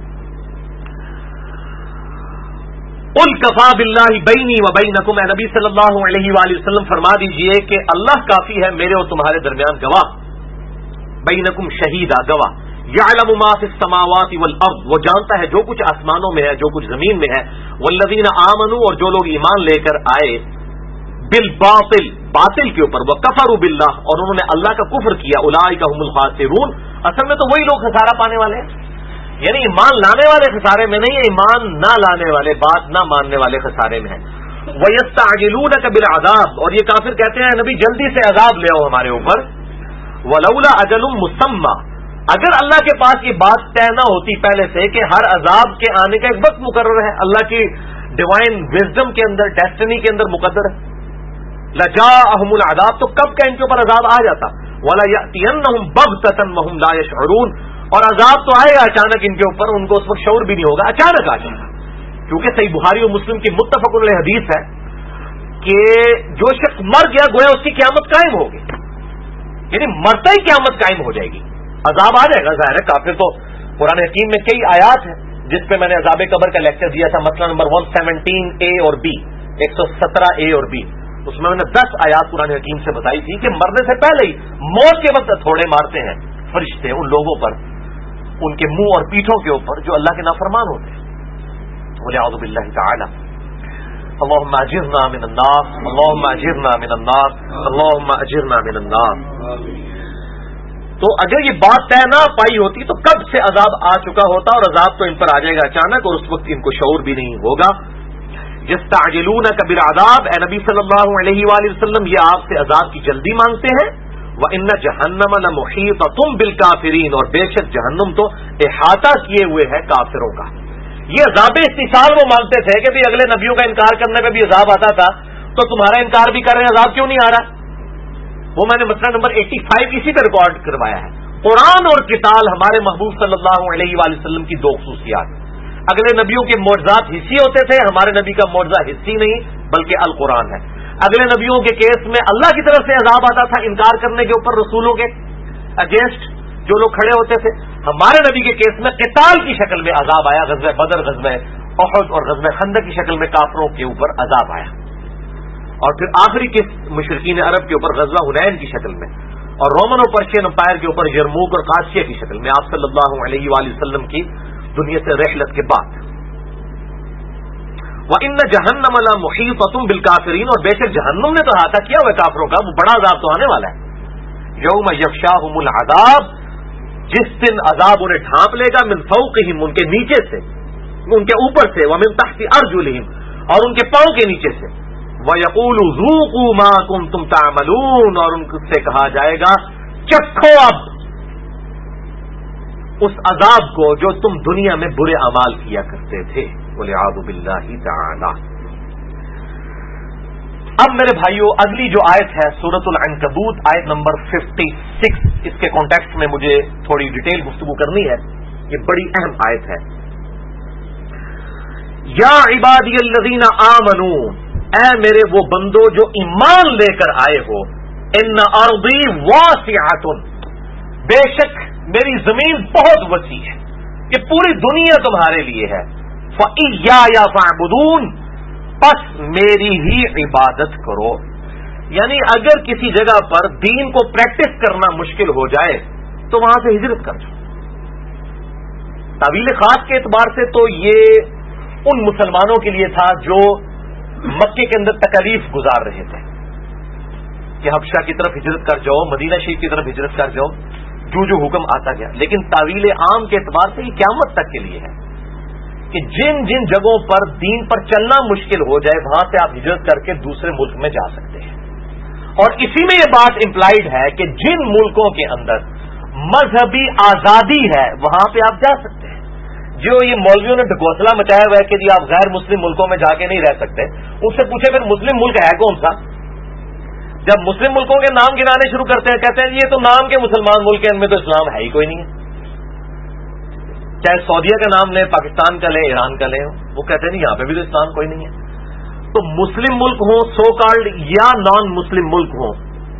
قل کفی باللہ بینی و بینکم، اے نبی صلی اللہ علیہ وآلہ وسلم فرما دیجئے کہ اللہ کافی ہے میرے اور تمہارے درمیان گواہ. بینکم شہیدہ، گواہ. یعلم ما فی السماوات والارض، وہ جانتا ہے جو کچھ آسمانوں میں ہے جو کچھ زمین میں ہے. والذین آمنوا، اور جو لوگ ایمان لے کر آئے، بالباطل، باطل کے اوپر، وکفروا باللہ، اور انہوں نے اللہ کا کفر کیا، اولئک هم الخاسرون، اصل میں تو وہی لوگ خسارہ پانے والے ہیں. یعنی ایمان لانے والے خسارے میں نہیں ہے، ایمان نہ لانے والے، بات نہ ماننے والے خسارے میں ہیں. وَيَسْتَعْجِلُونَكَ بِالْعَذَابِ، اور یہ کافر کہتے ہیں نبی جلدی سے عذاب لے آؤ ہمارے اوپر. وَلَوْلَا أَجَلٌ مُّسَمًّى، اگر اللہ کے پاس یہ بات طے نہ ہوتی پہلے سے کہ ہر عذاب کے آنے کا ایک وقت مقرر ہے، اللہ کی ڈیوائن وزڈم کے اندر، ڈیسٹنی کے اندر مقدر ہے، لَجَاءَهُمُ الْعَذَابُ، تو کب کا ان کے اوپر عذاب آ جاتا. وَلَا يَأْتِيَنَّهُمْ بَغْتَةً وَهُمْ لَا يَشْعُرُونَ، اور عذاب تو آئے گا اچانک ان کے اوپر، ان کو اس وقت شعور بھی نہیں ہوگا، اچانک آ جائے گا. کیونکہ صحیح بخاری اور مسلم کی متفق علیہ حدیث ہے کہ جو شخص مر گیا گویا اس کی قیامت قائم ہوگی، یعنی مرتا ہی قیامت قائم ہو جائے گی. عذاب آ جائے گا، ظاہر ہے. کافر تو قرآن حکیم میں کئی آیات ہیں جس پہ میں نے عذاب قبر کا لیکچر دیا تھا، مسئلہ نمبر 117 A اور B، 117 A اور B. اس میں نے 10 آیات قرآن حکیم سے بتائی تھی کہ مرنے سے پہلے ہی موت کے وقت تھوڑے مارتے ہیں فرشتے ان لوگوں پر، ان کے منہ اور پیٹھوں کے اوپر جو اللہ کے نافرمان ہوتے ہیں. وَلِعَوْذُ بِاللَّهِ تَعَالَى. اللهم اجرنا من النار، اللهم اجرنا من النار، اللهم اجرنا من النار. تو اگر یہ بات طے نہ پائی ہوتی تو کب سے عذاب آ چکا ہوتا، اور عذاب تو ان پر آ جائے گا اچانک، اور اس وقت ان کو شعور بھی نہیں ہوگا. یستعجلونک بالعذاب، اے نبی صلی اللہ علیہ وآلہ وسلم یہ آپ سے عذاب کی جلدی مانگتے ہیں. وَإِنَّ جَهَنَّمَ لَمُحِيطَةٌ بِالْكَافِرِينَ، اور بے شک جہنم تو احاطہ کیے ہوئے ہے کافروں کا. یہ عذاب استثار وہ مانگتے تھے کہ بھی اگلے نبیوں کا انکار کرنے پہ بھی عذاب آتا تھا تو تمہارا انکار بھی کر رہے ہیں، عذاب کیوں نہیں آ رہا؟ وہ میں نے مسئلہ نمبر 85 اسی پہ ریکارڈ کروایا ہے. قرآن اور قتال ہمارے محبوب صلی اللہ علیہ وآلہ وسلم کی دو خصوصیات. اگلے نبیوں کے معجزات حصی ہوتے تھے، ہمارے نبی کا معجزہ حصی نہیں بلکہ القرآن ہے. اگلے نبیوں کے کیس میں اللہ کی طرف سے عذاب آتا تھا انکار کرنے کے اوپر رسولوں کے اگینسٹ جو لوگ کھڑے ہوتے تھے. ہمارے نبی کے کیس میں قتال کی شکل میں عذاب آیا، غزوہ بدر، غزوہ احد اور غزوہ خندق کی شکل میں کافروں کے اوپر عذاب آیا، اور پھر آخری کس مشرکین عرب کے اوپر غزوہ حنین کی شکل میں، اور رومن اور پرشین امپائر کے اوپر یرموک اور قادسیہ کی شکل میں آپ صلی اللہ علیہ وآلہ وسلم کی دنیا سے رحلت کے بعد. وَإِنَّ جَهَنَّمَ لَمُحِيطَةٌ بِالْكَافِرِينَ، اور بے شک جہنم نے تو احاطہ کیا ہوا ہے کافروں کا، وہ بڑا عذاب تو آنے والا ہے. یوم یغشاہم العذاب، جس دن عذاب انہیں ڈھانپ لے گا، من فوقہم، ان کے نیچے سے، ان کے اوپر سے، ومن تحت ارجلہم، اور ان کے پاؤں کے نیچے سے، وَيَقُولُ ذُوقُوا مَا كُنتُمْ تَعْمَلُونَ، اور ان سے کہا جائے گا چکھو اب اس عذاب کو جو تم دنیا میں برے اعمال کیا کرتے تھے. وَلِعَاذُ بِاللَّهِ تَعَالَى. اب میرے بھائیو اگلی جو آیت ہے سورۃ العنکبوت، آیت نمبر 56، اس کے کانٹیکسٹ میں مجھے تھوڑی ڈیٹیل گفتگو کرنی ہے. یہ بڑی اہم آیت ہے. یا عبادی الذین آمنوا، اے میرے وہ بندو جو ایمان لے کر آئے ہو، ان ارضی واسعۃ، بے شک میری زمین بہت وسیع ہے، یہ پوری دنیا تمہارے لیے ہے. فَإِيَّايَ فَاعْبُدُونِ، پس میری ہی عبادت کرو. یعنی اگر کسی جگہ پر دین کو پریکٹس کرنا مشکل ہو جائے تو وہاں سے ہجرت کر جاؤ. تعویل خاص کے اعتبار سے تو یہ ان مسلمانوں کے لیے تھا جو مکے کے اندر تکلیف گزار رہے تھے کہ حبشہ کی طرف ہجرت کر جاؤ، مدینہ شریف کی طرف ہجرت کر جاؤ، جو حکم آتا گیا. لیکن تعویل عام کے اعتبار سے یہ قیامت تک کے لیے ہے کہ جن جن جگہوں پر دین پر چلنا مشکل ہو جائے وہاں سے آپ ہجرت کر کے دوسرے ملک میں جا سکتے ہیں. اور اسی میں یہ بات امپلائیڈ ہے کہ جن ملکوں کے اندر مذہبی آزادی ہے وہاں پہ آپ جا سکتے ہیں. جو یہ مولویوں نے ڈھکوسلا مچایا ہوا ہے کہ جی آپ غیر مسلم ملکوں میں جا کے نہیں رہ سکتے، ان سے پوچھے پھر مسلم ملک ہے کون سا؟ جب مسلم ملکوں کے نام گنانے شروع کرتے ہیں کہتے ہیں یہ تو نام کے مسلمان ملک ہیں، ان میں تو اسلام ہے ہی کوئی نہیں ہے. چاہے سعودیہ کا نام لیں، پاکستان کا لیں، ایران کا لیں، وہ کہتے ہیں نہیں یہاں پہ بھی تو اسلام کوئی نہیں ہے. تو مسلم ملک ہوں سو کالڈ یا نان مسلم ملک ہوں،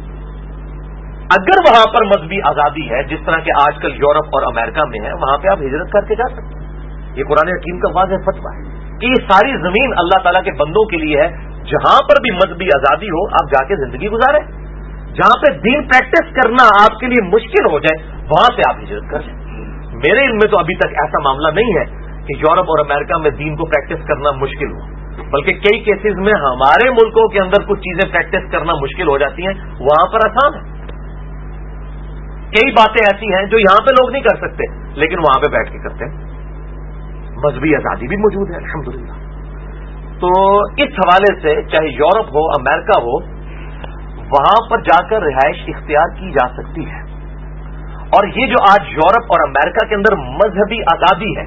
اگر وہاں پر مذہبی آزادی ہے جس طرح کہ آج کل یورپ اور امریکہ میں ہے، وہاں پہ آپ ہجرت کر کے جا سکتے ہیں. یہ قرآن حکیم کا واضح فتویٰ ہے کہ یہ ساری زمین اللہ تعالیٰ کے بندوں کے لیے ہے. جہاں پر بھی مذہبی آزادی ہو آپ جا کے زندگی گزاریں. جہاں پہ دین پریکٹس کرنا آپ کے لیے مشکل ہو جائے وہاں سے آپ ہجرت کر جائیں. میرے علم میں تو ابھی تک ایسا معاملہ نہیں ہے کہ یورپ اور امریکہ میں دین کو پریکٹس کرنا مشکل ہو، بلکہ کئی کیسز میں ہمارے ملکوں کے اندر کچھ چیزیں پریکٹس کرنا مشکل ہو جاتی ہیں، وہاں پر آسان ہے. کئی باتیں ایسی ہیں جو یہاں پہ لوگ نہیں کر سکتے لیکن وہاں پہ بیٹھ کے کرتے ہیں. مذہبی آزادی بھی موجود ہے الحمدللہ. تو اس حوالے سے چاہے یورپ ہو امریکہ ہو، وہاں پر جا کر رہائش اختیار کی جا سکتی ہے. اور یہ جو آج یورپ اور امریکہ کے اندر مذہبی آزادی ہے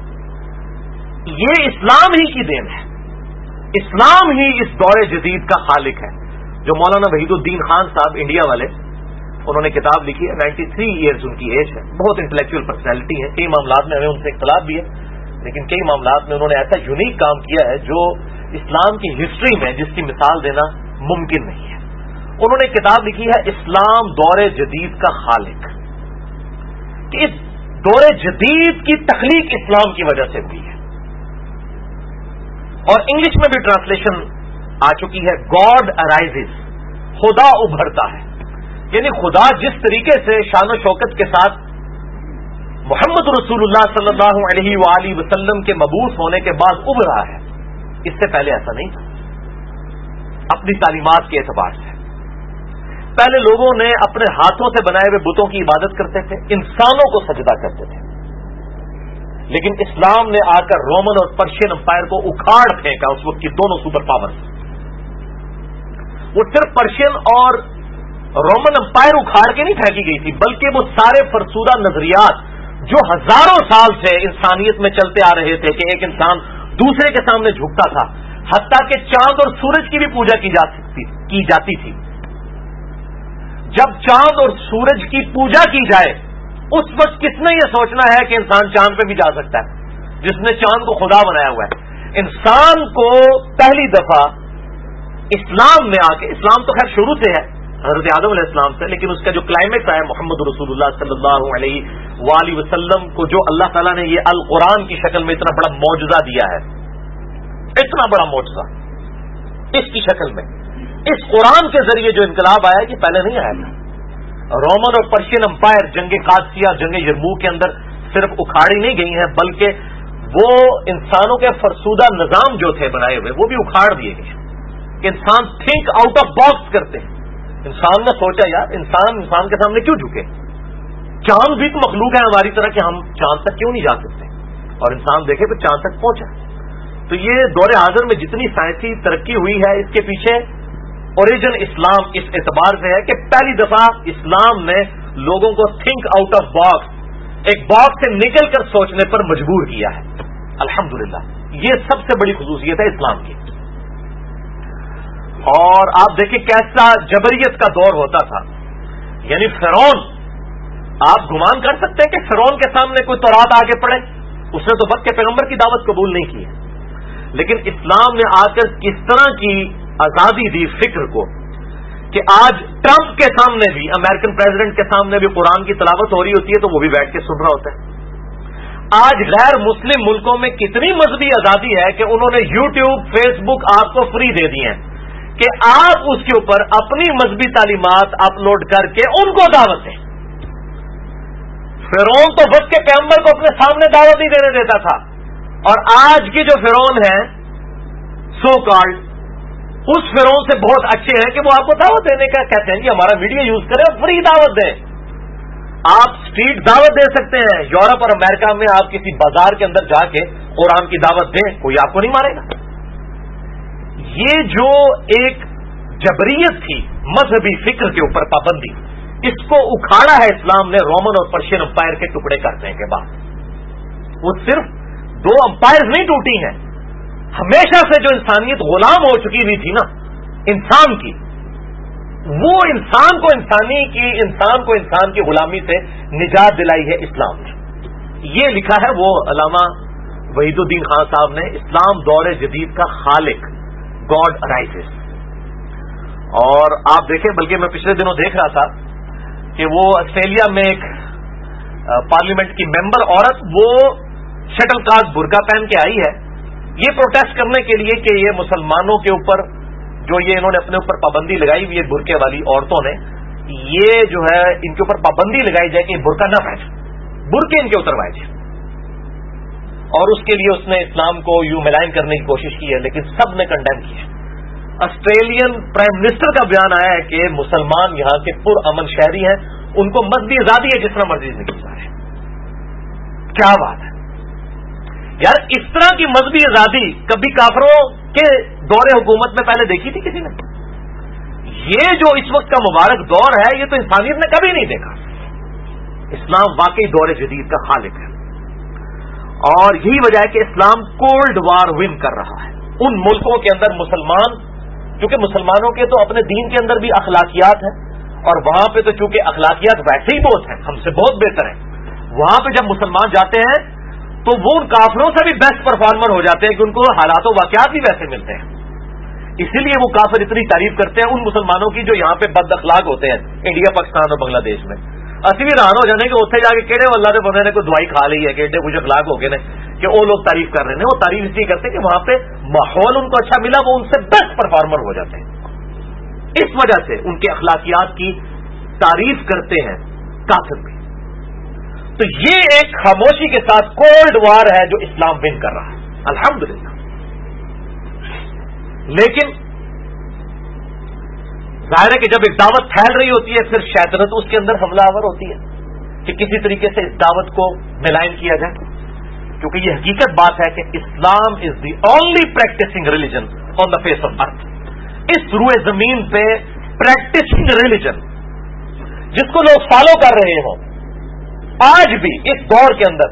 یہ اسلام ہی کی دین ہے. اسلام ہی اس دور جدید کا خالق ہے. جو مولانا وحید الدین خان صاحب انڈیا والے، انہوں نے کتاب لکھی ہے، 93 ایئرز ان کی ایج ہے، بہت انٹلیکچوئل پرسنالٹی ہے. کئی معاملات میں ہمیں ان سے اختلاف بھی ہے لیکن کئی معاملات میں انہوں نے ایسا یونیک کام کیا ہے جو اسلام کی ہسٹری میں جس کی مثال دینا ممکن نہیں ہے. انہوں نے کتاب لکھی ہے اسلام دور جدید کا خالق، کہ اس دور جدید کی تخلیق اسلام کی وجہ سے ہوئی ہے. اور انگلش میں بھی ٹرانسلیشن آ چکی ہے، گاڈ ارائزز، خدا ابھرتا ہے. یعنی خدا جس طریقے سے شان و شوکت کے ساتھ محمد رسول اللہ صلی اللہ علیہ وآلہ وسلم کے مبعوث ہونے کے بعد ابھرا ہے، اس سے پہلے ایسا نہیں تھا. اپنی تعلیمات کے اعتبار سے پہلے لوگوں نے اپنے ہاتھوں سے بنائے ہوئے بتوں کی عبادت کرتے تھے، انسانوں کو سجدہ کرتے تھے. لیکن اسلام نے آ کر رومن اور پرشین امپائر کو اکھاڑ پھینکا. اس وقت کی دونوں سپر پاورز، وہ صرف پرشین اور رومن امپائر اکھاڑ کے نہیں پھینکی گئی تھی بلکہ وہ سارے فرسودہ نظریات جو ہزاروں سال سے انسانیت میں چلتے آ رہے تھے کہ ایک انسان دوسرے کے سامنے جھکتا تھا، حتیٰ کہ چاند اور سورج کی بھی پوجا کی جاتی تھی. جب چاند اور سورج کی پوجا کی جائے اس وقت کس نے یہ سوچنا ہے کہ انسان چاند پہ بھی جا سکتا ہے، جس نے چاند کو خدا بنایا ہوا ہے؟ انسان کو پہلی دفعہ اسلام میں آ کے، اسلام تو خیر شروع سے ہے حضرت آدم علیہ السلام سے، لیکن اس کا جو کلائمیکس آیا محمد رسول اللہ صلی اللہ علیہ وآلہ وسلم کو جو اللہ تعالیٰ نے یہ القرآن کی شکل میں اتنا بڑا معجزہ دیا ہے، اتنا بڑا معجزہ اس کی شکل میں، اس قرآن کے ذریعے جو انقلاب آیا کہ پہلے نہیں آیا تھا۔ رومن اور پرشین امپائر جنگ قادسیہ، جنگ یرموک کے اندر صرف اکھاڑی نہیں گئی ہیں، بلکہ وہ انسانوں کے فرسودہ نظام جو تھے بنائے ہوئے وہ بھی اکھاڑ دیے گئے کہ انسان تھنک آؤٹ آف باکس کرتے ہیں۔ انسان نے سوچا یار انسان کے سامنے کیوں جھکے، چاند بھی تو مخلوق ہے ہماری طرح کہ ہم چاند تک کیوں نہیں جا سکتے، اور انسان دیکھے تو چاند تک پہنچا۔ تو یہ دور حاضر میں جتنی سائنسی ترقی ہوئی ہے اس کے پیچھے اوریجن اسلام اس اعتبار سے ہے کہ پہلی دفعہ اسلام نے لوگوں کو تھنک آؤٹ آف باکس، ایک باکس سے نکل کر سوچنے پر مجبور کیا ہے۔ الحمدللہ یہ سب سے بڑی خصوصیت ہے اسلام کی۔ اور آپ دیکھیں کیسا جبریت کا دور ہوتا تھا، یعنی فرعون، آپ گمان کر سکتے ہیں کہ فرعون کے سامنے کوئی تورات آگے پڑے، اس نے تو وقت کے پیغمبر کی دعوت قبول نہیں کی ہے، لیکن اسلام نے آ کر کس طرح کی آزادی دی فکر کو کہ آج ٹرمپ کے سامنے بھی، امریکن پریزیڈنٹ کے سامنے بھی قرآن کی تلاوت ہو رہی ہوتی ہے تو وہ بھی بیٹھ کے سن رہا ہوتا ہے۔ آج غیر مسلم ملکوں میں کتنی مذہبی آزادی ہے کہ انہوں نے یوٹیوب، فیس بک آپ کو فری دے دی ہیں کہ آپ اس کے اوپر اپنی مذہبی تعلیمات اپلوڈ کر کے ان کو دعوت دیں۔ فرعون تو وقت کے پیغمبر کو اپنے سامنے دعوت نہیں دینے دیتا تھا، اور آج کی جو فرعون ہے سو کالڈ، اس فرعون سے بہت اچھے ہیں کہ وہ آپ کو دعوت دینے کا کہتے ہیں کہ ہمارا میڈیا یوز کریں اور فری دعوت دیں۔ آپ اسٹریٹ دعوت دے سکتے ہیں، یورپ اور امریکہ میں آپ کسی بازار کے اندر جا کے قرآن کی دعوت دیں، کوئی آپ کو نہیں مارے گا۔ یہ جو ایک جبریت تھی مذہبی فکر کے اوپر پابندی، اس کو اکھاڑا ہے اسلام نے رومن اور پرشین امپائر کے ٹکڑے کرنے کے بعد۔ وہ صرف دو امپائر نہیں ٹوٹی ہیں، ہمیشہ سے جو انسانیت غلام ہو چکی ہوئی تھی نا انسان کی، وہ انسان کو انسان کی غلامی سے نجات دلائی ہے اسلام نے۔ یہ لکھا ہے وہ علامہ وحید الدین خان صاحب نے، اسلام دور جدید کا خالق، گاڈ ارائزز۔ اور آپ دیکھیں، بلکہ میں پچھلے دنوں دیکھ رہا تھا کہ وہ آسٹریلیا میں ایک پارلیمنٹ کی ممبر عورت، وہ شٹل کاک برقع پہن کے آئی ہے، یہ پروٹیسٹ کرنے کے لیے کہ یہ مسلمانوں کے اوپر جو یہ انہوں نے اپنے اوپر پابندی لگائی ہوئی ہے برقعے والی عورتوں نے، یہ جو ہے ان کے اوپر پابندی لگائی جائے کہ یہ برقع نہ پہنے، برقعے ان کے اتروائے جائے۔ اور اس کے لیے اس نے اسلام کو یوں ملائن کرنے کی کوشش کی ہے، لیکن سب نے کنڈیم کیا ہے۔ آسٹریلین پرائم منسٹر کا بیان آیا ہے کہ مسلمان یہاں کے پرامن شہری ہیں، ان کو مذہبی آزادی ہے، جس طرح مرضی زندگی گزارے۔ کیا بات ہے یار، اس طرح کی مذہبی آزادی کبھی کافروں کے دور حکومت میں پہلے دیکھی تھی کسی نے؟ یہ جو اس وقت کا مبارک دور ہے، یہ تو انسانیت نے کبھی نہیں دیکھا۔ اسلام واقعی دور جدید کا خالق ہے، اور یہی وجہ ہے کہ اسلام کولڈ وار ون کر رہا ہے ان ملکوں کے اندر۔ مسلمان، کیونکہ مسلمانوں کے تو اپنے دین کے اندر بھی اخلاقیات ہیں، اور وہاں پہ تو چونکہ اخلاقیات ویسے ہی بہت ہیں، ہم سے بہت بہتر ہیں، وہاں پہ جب مسلمان جاتے ہیں تو وہ ان کافروں سے بھی بیسٹ پرفارمر ہو جاتے ہیں کہ ان کو حالات و واقعات بھی ویسے ملتے ہیں۔ اسی لیے وہ کافر اتنی تعریف کرتے ہیں ان مسلمانوں کی جو یہاں پہ بد اخلاق ہوتے ہیں، انڈیا، پاکستان اور بنگلہ دیش میں۔ اسی بھی رحان ہو جانے کہ اتنے جا کے کہڑے اللہ کے بندے نے کوئی دوائی کھا لی ہے کہ ایڈے کچھ اخلاق ہو گئے نے کہ وہ لوگ تعریف کر رہے ہیں۔ وہ تعریف اس لیے کرتے ہیں کہ وہاں پہ ماحول ان کو اچھا ملا، وہ ان سے بیسٹ پرفارمر ہو جاتے ہیں، اس وجہ سے ان کے اخلاقیات کی تعریف کرتے ہیں کافر بھی۔ تو یہ ایک خاموشی کے ساتھ کولڈ وار ہے جو اسلام ون کر رہا ہے، الحمدللہ۔ لیکن ظاہر ہے کہ جب ایک دعوت پھیل رہی ہوتی ہے، پھر شیطنت اس کے اندر حملہ آور ہوتی ہے کہ کسی طریقے سے اس دعوت کو ملائن کیا جائے، کیونکہ یہ حقیقت بات ہے کہ Islam is the only practicing religion on the face of earth. اس روئے زمین پہ پریکٹسنگ ریلیجن جس کو لوگ فالو کر رہے ہوں، آج بھی اس دور کے اندر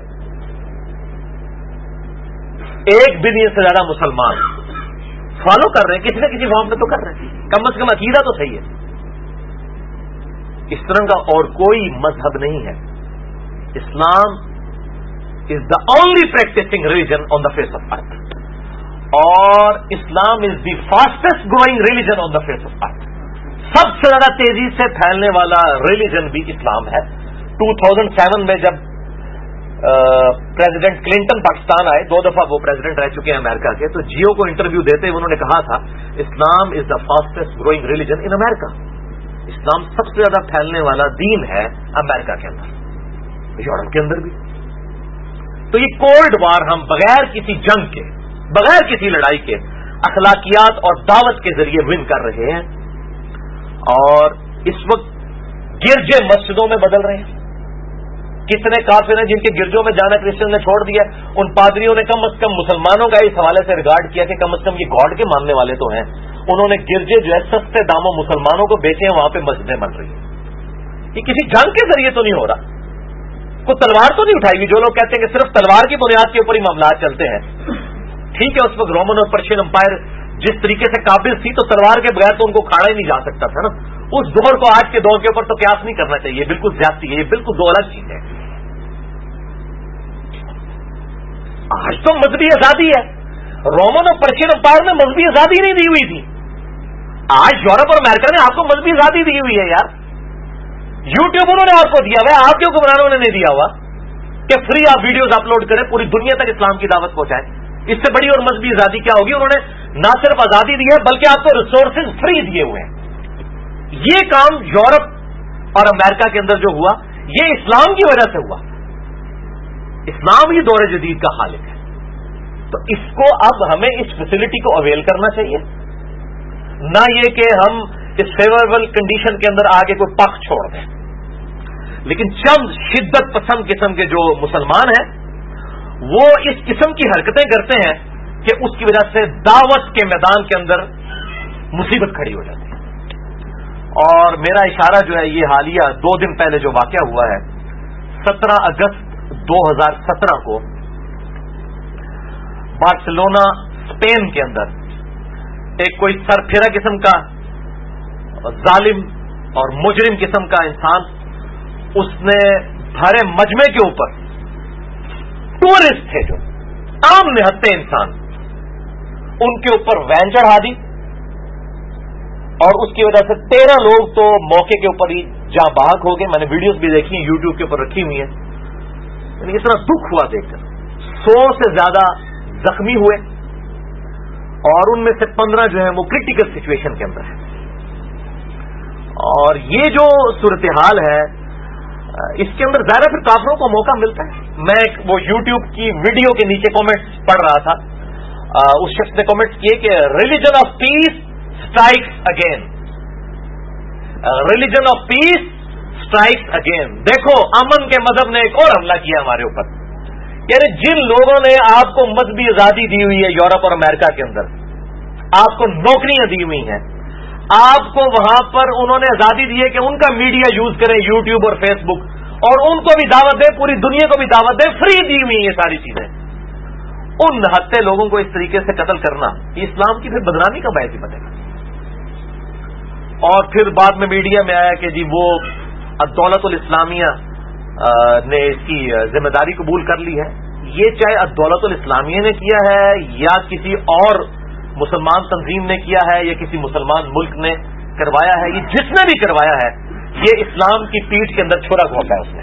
1 بلین سے زیادہ مسلمان فالو کر رہے ہیں، کسی نہ کسی فارم میں تو کر رہے ہیں، کم از کم عقیدہ تو صحیح ہے۔ اس طرح کا اور کوئی مذہب نہیں ہے Islam is the only practicing religion on the face of earth. اور Islam is the fastest growing religion on the face of earth. سب سے زیادہ تیزی سے پھیلنے والا ریلیجن بھی اسلام ہے. 2007 میں جب پریزیڈنٹ کلنٹن پاکستان آئے, 2 دفعہ وہ پریزیڈنٹ رہ چکے ہیں امریکہ کے, تو جیو کو انٹرویو دیتے انہوں نے کہا تھا Islam is the fastest growing religion in America. اسلام سب سے زیادہ پھیلنے والا دین ہے امریکہ کے اندر, یورپ کے اندر بھی. تو یہ کولڈ وار ہم بغیر کسی جنگ کے, بغیر کسی لڑائی کے, اخلاقیات اور دعوت کے ذریعے ون کر رہے ہیں. اور اس وقت گرجے مسجدوں میں بدل رہے ہیں. کتنے کافر ہیں جن کے گرجوں میں جانا کرسچن نے چھوڑ دیا. ان پادریوں نے کم از کم مسلمانوں کا اس حوالے سے ریگارڈ کیا کہ کم از کم یہ گاڈ کے ماننے والے تو ہیں. انہوں نے گرجے جو ہے سستے داموں مسلمانوں کو بیچے ہیں, وہاں پہ مسجدیں بن رہی ہیں. یہ کسی جنگ کے ذریعے تو نہیں ہو رہا, کوئی تلوار تو نہیں اٹھائی گئی. جو لوگ کہتے ہیں کہ صرف تلوار کی بنیاد کے اوپر ہی معاملات چلتے ہیں, ٹھیک ہے, اس وقت رومن اور پرشین امپائر جس طریقے سے قابل تھی تو تلوار کے بغیر تو ان کو کھاڑا ہی نہیں جا سکتا تھا نا. اس دور کو آج کے دور کے اوپر تو قیاس نہیں کرنا چاہیے, بالکل زیادتی ہے, یہ بالکل دو الگ چیز ہے. آج تو مذہبی آزادی ہے. رومن اور پرشین امپائر میں مذہبی آزادی نہیں دی ہوئی تھی. آج یورپ اور امریکہ نے آپ کو مذہبی آزادی دی ہوئی ہے یار. یوٹیوب انہوں نے آپ کو دیا ہوا ہے, آپ کے حکمرانوں نے نہیں دیا ہوا کہ فری آپ ویڈیوز اپلوڈ کریں, پوری دنیا تک اسلام کی دعوت پہنچائیں. اس سے بڑی اور مذہبی آزادی کیا ہوگی؟ انہوں نے نہ صرف آزادی دی ہے بلکہ آپ کو ریسورسز فری دیے ہوئے ہیں. یہ کام یورپ اور امریکہ کے اندر جو ہوا یہ اسلام کی وجہ سے ہوا. اسلام ہی دور جدید کا خالق ہے. تو اس کو اب ہمیں اس فیسلٹی کو اویل کرنا چاہیے, نہ یہ کہ ہم اس فیوریبل کنڈیشن کے اندر آگے کوئی پخ چھوڑ دیں. لیکن چند شدت پسند قسم کے جو مسلمان ہیں وہ اس قسم کی حرکتیں کرتے ہیں کہ اس کی وجہ سے دعوت کے میدان کے اندر مصیبت کھڑی ہو جاتی ہے. اور میرا اشارہ جو ہے یہ حالیہ 2 دن پہلے جو واقعہ ہوا ہے, 17 اگست 2017 کو بارسلونا اسپین کے اندر ایک کوئی سرپھیرا قسم کا ظالم اور مجرم قسم کا انسان, اس نے بھرے مجمع کے اوپر ٹورسٹ تھے جو عام نہتے انسان, ان کے اوپر وین چڑھا دی, اور اس کی وجہ سے 13 لوگ تو موقع کے اوپر ہی جاں بحق ہو گئے. میں نے ویڈیوز بھی دیکھی ہیں, یوٹیوب کے اوپر رکھی ہوئی ہیں. یعنی اتنا دکھ ہوا دیکھ کر. 100 سے زیادہ زخمی ہوئے, اور ان میں سے 15 جو ہیں وہ کریٹیکل سچویشن کے اندر ہیں. اور یہ جو صورتحال ہے اس کے اندر ظاہر پھر کافروں کو موقع ملتا ہے. میں وہ یوٹیوب کی ویڈیو کے نیچے کامنٹس پڑھ رہا تھا, اس شخص نے کامنٹس کیے کہ religion of peace strikes again, religion of peace strikes again. دیکھو امن کے مذہب نے ایک اور حملہ کیا ہمارے اوپر. یعنی جن لوگوں نے آپ کو مذہبی آزادی دی ہوئی ہے یورپ اور امریکہ کے اندر, آپ کو نوکریاں دی ہوئی ہیں, آپ کو وہاں پر انہوں نے آزادی دی ہے کہ ان کا میڈیا یوز کریں, یوٹیوب اور فیس بک, اور ان کو بھی دعوت دیں, پوری دنیا کو بھی دعوت دیں, فری دی ہوئی یہ ساری چیزیں. ان نہتے لوگوں کو اس طریقے سے قتل کرنا یہ اسلام کی پھر بدنامی کا باعث ہی بنے گا. اور پھر بعد میں میڈیا میں آیا کہ جی وہ الدولت الاسلامیہ نے اس کی ذمہ داری قبول کر لی ہے. یہ چاہے الدولت الاسلامیہ نے کیا ہے یا کسی اور مسلمان تنظیم نے کیا ہے یا کسی مسلمان ملک نے کروایا ہے, یہ جس نے بھی کروایا ہے یہ اسلام کی پیٹھ کے اندر چھوڑا گھونٹا ہے اس نے.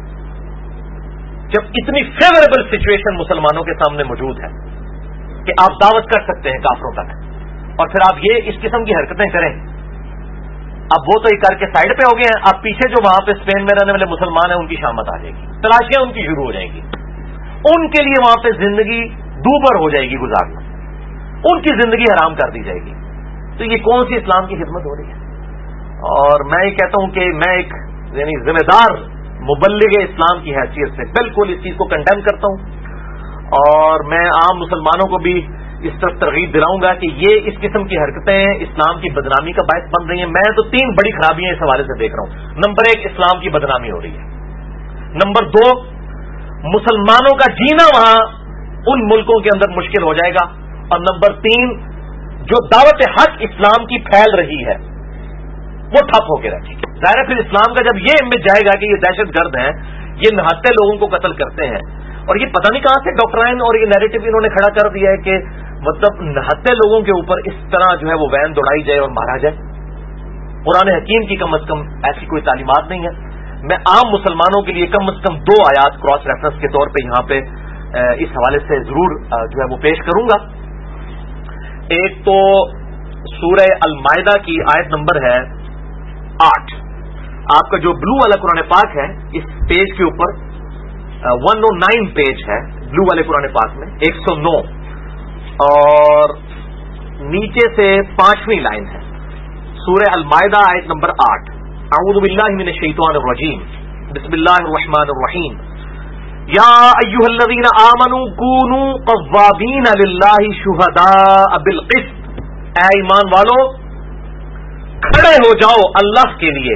جب اتنی فیوریبل سچویشن مسلمانوں کے سامنے موجود ہے کہ آپ دعوت کر سکتے ہیں کافروں تک, اور پھر آپ یہ اس قسم کی حرکتیں کریں, اب وہ تو یہ کر کے سائڈ پہ ہو گئے ہیں, اب پیچھے جو وہاں پہ اسپین میں رہنے والے مسلمان ہیں ان کی شامت آ جائے گی, تلاشیاں ان کی شروع ہو جائیں گی, ان کے لیے وہاں پہ زندگی دوبر ہو جائے گی گزارنا, ان کی زندگی حرام کر دی جائے گی. تو یہ کون سی اسلام کی خدمت ہو رہی ہے؟ اور میں یہ کہتا ہوں کہ میں ایک یعنی ذمہ دار مبلغ اسلام کی حیثیت سے بالکل اس چیز کو کنڈیم کرتا ہوں, اور میں عام مسلمانوں کو بھی اس طرف ترغیب دلاؤں گا کہ یہ اس قسم کی حرکتیں اسلام کی بدنامی کا باعث بن رہی ہیں. میں تو 3 بڑی خرابیاں اس حوالے سے دیکھ رہا ہوں. نمبر 1, اسلام کی بدنامی ہو رہی ہے. نمبر 2, مسلمانوں کا جینا وہاں ان ملکوں کے اندر مشکل ہو جائے گا. اور نمبر 3, جو دعوت حق اسلام کی پھیل رہی ہے وہ ٹھپ ہو کے رہے گی. ظاہر ہے پھر اسلام کا جب یہ امیج جائے گا کہ یہ دہشت گرد ہیں, یہ نہتے لوگوں کو قتل کرتے ہیں. اور یہ پتہ نہیں کہاں سے ڈاکٹرائن اور یہ نیریٹو انہوں نے کھڑا کر دیا ہے کہ مطلب نہتے لوگوں کے اوپر اس طرح جو ہے وہ وین دوڑائی جائے اور مارا جائے. قرآن حکیم کی کم از کم ایسی کوئی تعلیمات نہیں ہے. میں عام مسلمانوں کے لیے کم از کم 2 آیات کراس ریفرنس کے طور پہ یہاں پہ اس حوالے سے ضرور جو ہے وہ پیش کروں گا. ایک تو سورہ المائدہ کی آیت نمبر ہے 8. آپ کا جو بلو والا قرآن پاک ہے اس پیج کے اوپر 109 پیج ہے بلو والے قرآن پاک میں 109 اور نیچے سے 5ویں لائن ہے سورہ المائدہ آیت نمبر 8. اعوذ باللہ من الشیطان الرجیم بسم اللہ الرحمن الرحیم یا ایھا الذین آمنوا کونوا قوامین للہ شہداء بالقسط. اے ایمان والو کھڑے ہو جاؤ اللہ کے لیے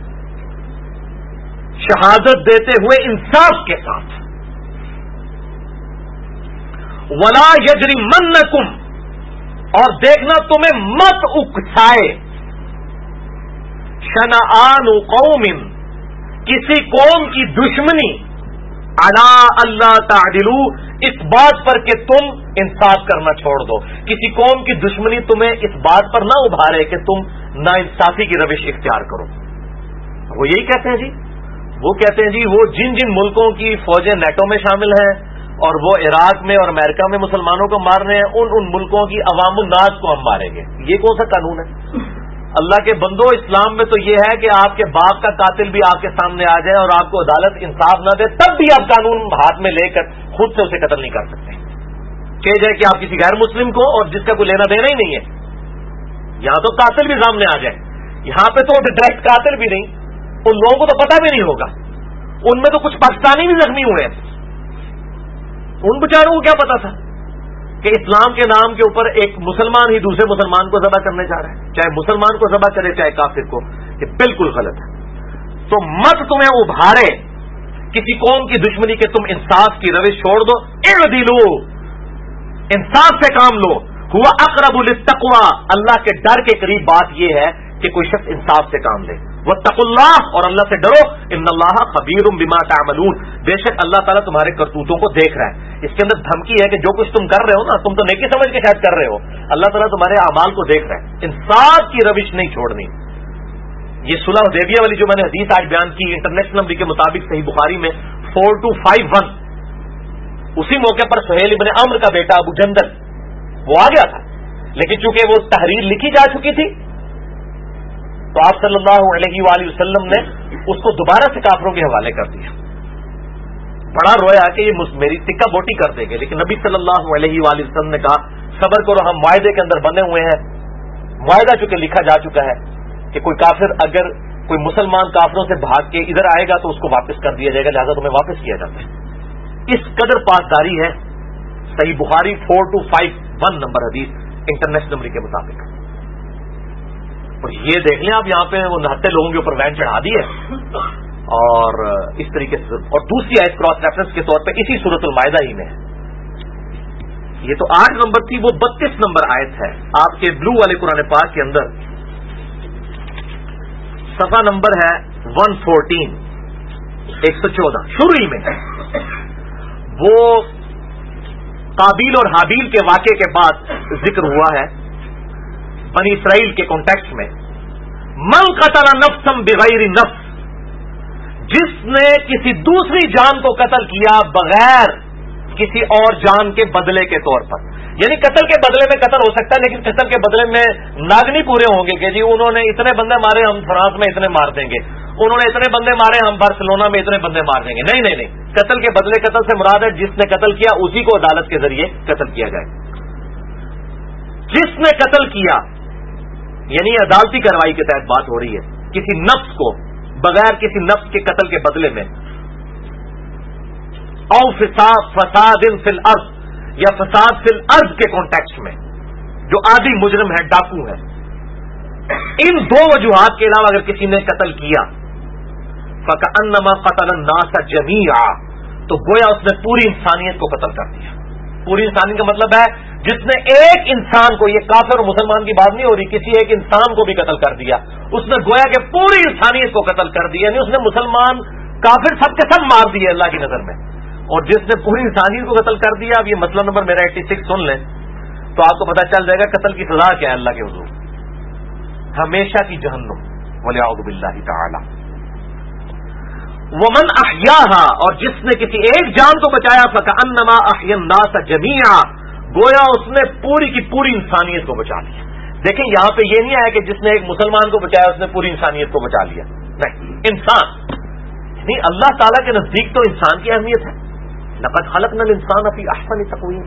شہادت دیتے ہوئے انصاف کے ساتھ. ولا یجرمنکم اور دیکھنا تمہیں مت اکسائے شنآن قوم کسی قوم کی دشمنی علی اللہ تعدلوا اس بات پر کہ تم انصاف کرنا چھوڑ دو. کسی قوم کی دشمنی تمہیں اس بات پر نہ ابھارے کہ تم ناانصافی کی روش اختیار کرو. وہ یہی کہتے ہیں جی وہ کہتے ہیں جی وہ جن جن ملکوں کی فوجیں نیٹو میں شامل ہیں اور وہ عراق میں اور امریکہ میں مسلمانوں کو مار رہے ہیں ان ملکوں کی عوام الناس کو ہم ماریں گے. یہ کون سا قانون ہے؟ اللہ کے بندو اسلام میں تو یہ ہے کہ آپ کے باپ کا قاتل بھی آپ کے سامنے آ جائے اور آپ کو عدالت انصاف نہ دے تب بھی آپ قانون ہاتھ میں لے کر خود سے اسے قتل نہیں کر سکتے. کہ جائے کہ آپ کسی غیر مسلم کو اور جس کا کوئی لینا دینا ہی نہیں ہے یہاں تو قاتل بھی سامنے آ جائے. یہاں پہ تو ڈائریکٹ قاتل بھی نہیں ان لوگوں کو تو پتہ بھی نہیں ہوگا. ان میں تو کچھ پاکستانی بھی زخمی ہوئے ہیں. ان بیچاروں کو کیا پتا تھا کہ اسلام کے نام کے اوپر ایک مسلمان ہی دوسرے مسلمان کو ذبح کرنے جا رہا ہے, چاہے مسلمان کو ذبح کرے چاہے کافر کو. یہ بالکل غلط ہے. تو مت تمہیں ابھارے کسی قوم کی دشمنی کہ تم انصاف کی روش چھوڑ دو. اعدلوا انصاف سے کام لو. ہوا اقرب للتقوی اللہ کے ڈر کے قریب بات یہ ہے کہ کوئی شخص انصاف سے کام لے. واتقوا اللہ اور اللہ سے ڈرو. ان اللہ خبیر بما تعملون بے شک اللہ تعالیٰ تمہارے کرتوتوں کو دیکھ رہا ہے. اس کے اندر دھمکی ہے کہ جو کچھ تم کر رہے ہو نا تم تو نیکی سمجھ کے شاید کر رہے ہو, اللہ تعالیٰ تمہارے اعمال کو دیکھ رہا ہے. انصاف کی روش نہیں چھوڑنی. یہ صلح حدیبیہ والی جو میں نے حدیث آج بیان کی انٹرنیشنل نمبر کے مطابق صحیح بخاری میں 4251 اسی موقع پر سہیل ابن عمرو کا بیٹا ابو جندل وہ آ گیا تھا, لیکن چونکہ وہ تحریر لکھی جا چکی تھی تو آپ صلی اللہ علیہ وآلہ وسلم نے اس کو دوبارہ سے کافروں کے حوالے کر دیا. بڑا رویا کہ یہ میری ٹکا بوٹی کر دیں گے, لیکن نبی صلی اللہ علیہ وآلہ وسلم نے کہا صبر کرو, ہم معاہدے کے اندر بنے ہوئے ہیں. معاہدہ چونکہ لکھا جا چکا ہے کہ کوئی کافر اگر کوئی مسلمان کافروں سے بھاگ کے ادھر آئے گا تو اس کو واپس کر دیا جائے گا, لہذا تمہیں واپس کیا جاتا ہے. اس قدر پاسداری ہے. صحیح بخاری 4251 نمبر حدیث انٹرنیشنل نمبر کے مطابق. اور یہ دیکھ لیں آپ یہاں پہ وہ نہتے لوگوں کے اوپر وین چڑھا دی ہے اور اس طریقے سے. اور دوسری آیت کراس ریفرنس کے طور پہ اسی سورۃ المائدہ ہی میں ہے. یہ تو 8 نمبر تھی, وہ 32 نمبر آیت ہے آپ کے بلو والے قرآن پاک کے اندر. صفحہ نمبر ہے 114 114 شروع ہی میں وہ قابیل اور حابیل کے واقعے کے بعد ذکر ہوا ہے بنی اسرائیل کے کانٹیکسٹ میں. من قتل نفسا بغیر نفس جس نے کسی دوسری جان کو قتل کیا بغیر کسی اور جان کے بدلے کے طور پر. یعنی قتل کے بدلے میں قتل ہو سکتا ہے لیکن قتل کے بدلے میں ناگنی پورے ہوں گے کہ جی انہوں نے اتنے بندے مارے ہم فرانس میں اتنے مار دیں گے, انہوں نے اتنے بندے مارے ہم بارسلونا میں اتنے بندے مار دیں گے. نہیں نہیں نہیں, قتل کے بدلے قتل سے مراد ہے جس نے قتل کیا اسی کو عدالت کے ذریعے قتل کیا جائے. جس نے قتل کیا یعنی عدالتی کارروائی کے تحت بات ہو رہی ہے کسی نفس کو بغیر کسی نفس کے قتل کے بدلے میں. او فساد فی الارض یا فساد فی الارض کے کانٹیکسٹ میں جو عادی مجرم ہے ڈاکو ہے. ان دو وجوہات کے علاوہ اگر کسی نے قتل کیا فکأنما قتل الناس جميعا تو گویا اس نے پوری انسانیت کو قتل کر دیا. پوری انسانیت کا مطلب ہے جس نے ایک انسان کو, یہ کافر اور مسلمان کی بات نہیں ہو رہی, کسی ایک انسان کو بھی قتل کر دیا اس نے گویا کہ پوری انسانیت کو قتل کر دیا. یعنی اس نے مسلمان کافر سب کے سب مار دیے اللہ کی نظر میں، اور جس نے پوری انسانیت کو قتل کر دیا. اب یہ مسئلہ نمبر میرا 86 سن لیں تو آپ کو پتہ چل جائے گا قتل کی سزا کیا ہے اللہ کے حضور، ہمیشہ کی جہنم وَلِعَوْذُ بِاللَّهِ تَعَالَى. وَمَنْ أَحْيَاهَا، اور جس نے کسی ایک جان کو بچایا فَكَأَنَّمَا أَحْيَا النَّاسَ جَمِيعًا، گویا اس نے پوری کی پوری انسانیت کو بچا لیا. دیکھیں یہاں پہ یہ نہیں آیا کہ جس نے ایک مسلمان کو بچایا اس نے پوری انسانیت کو بچا لیا، نہیں، انسان. نہیں، اللہ تعالیٰ کے نزدیک تو انسان کی اہمیت ہے. لَقَدْ خَلَقْنَا الْإِنسَانَ فِي أَحْسَنِ تَقْوِيمٍ.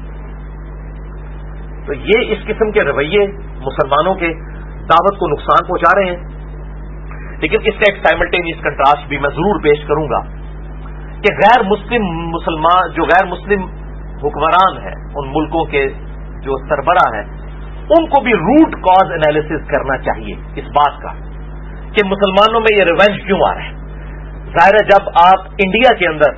تو یہ اس قسم کے رویے مسلمانوں کے دعوت کو نقصان پہنچا رہے ہیں. لیکن اس کا ایک سائملٹینیس کنٹراسٹ بھی میں ضرور پیش کروں گا کہ غیر مسلم مسلمان، جو غیر مسلم حکمران ہیں ان ملکوں کے جو سربراہ ہیں، ان کو بھی روٹ کاز انالیسس کرنا چاہیے اس بات کا کہ مسلمانوں میں یہ ریونج کیوں آ رہا ہے. ظاہر ہے جب آپ انڈیا کے اندر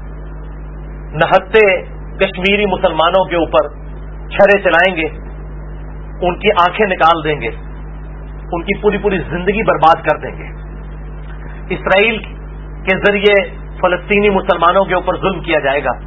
نہتے کشمیری مسلمانوں کے اوپر چھرے چلائیں گے، ان کی آنکھیں نکال دیں گے، ان کی پوری پوری زندگی برباد کر دیں گے، اسرائیل کے ذریعے فلسطینی مسلمانوں کے اوپر ظلم کیا جائے گا،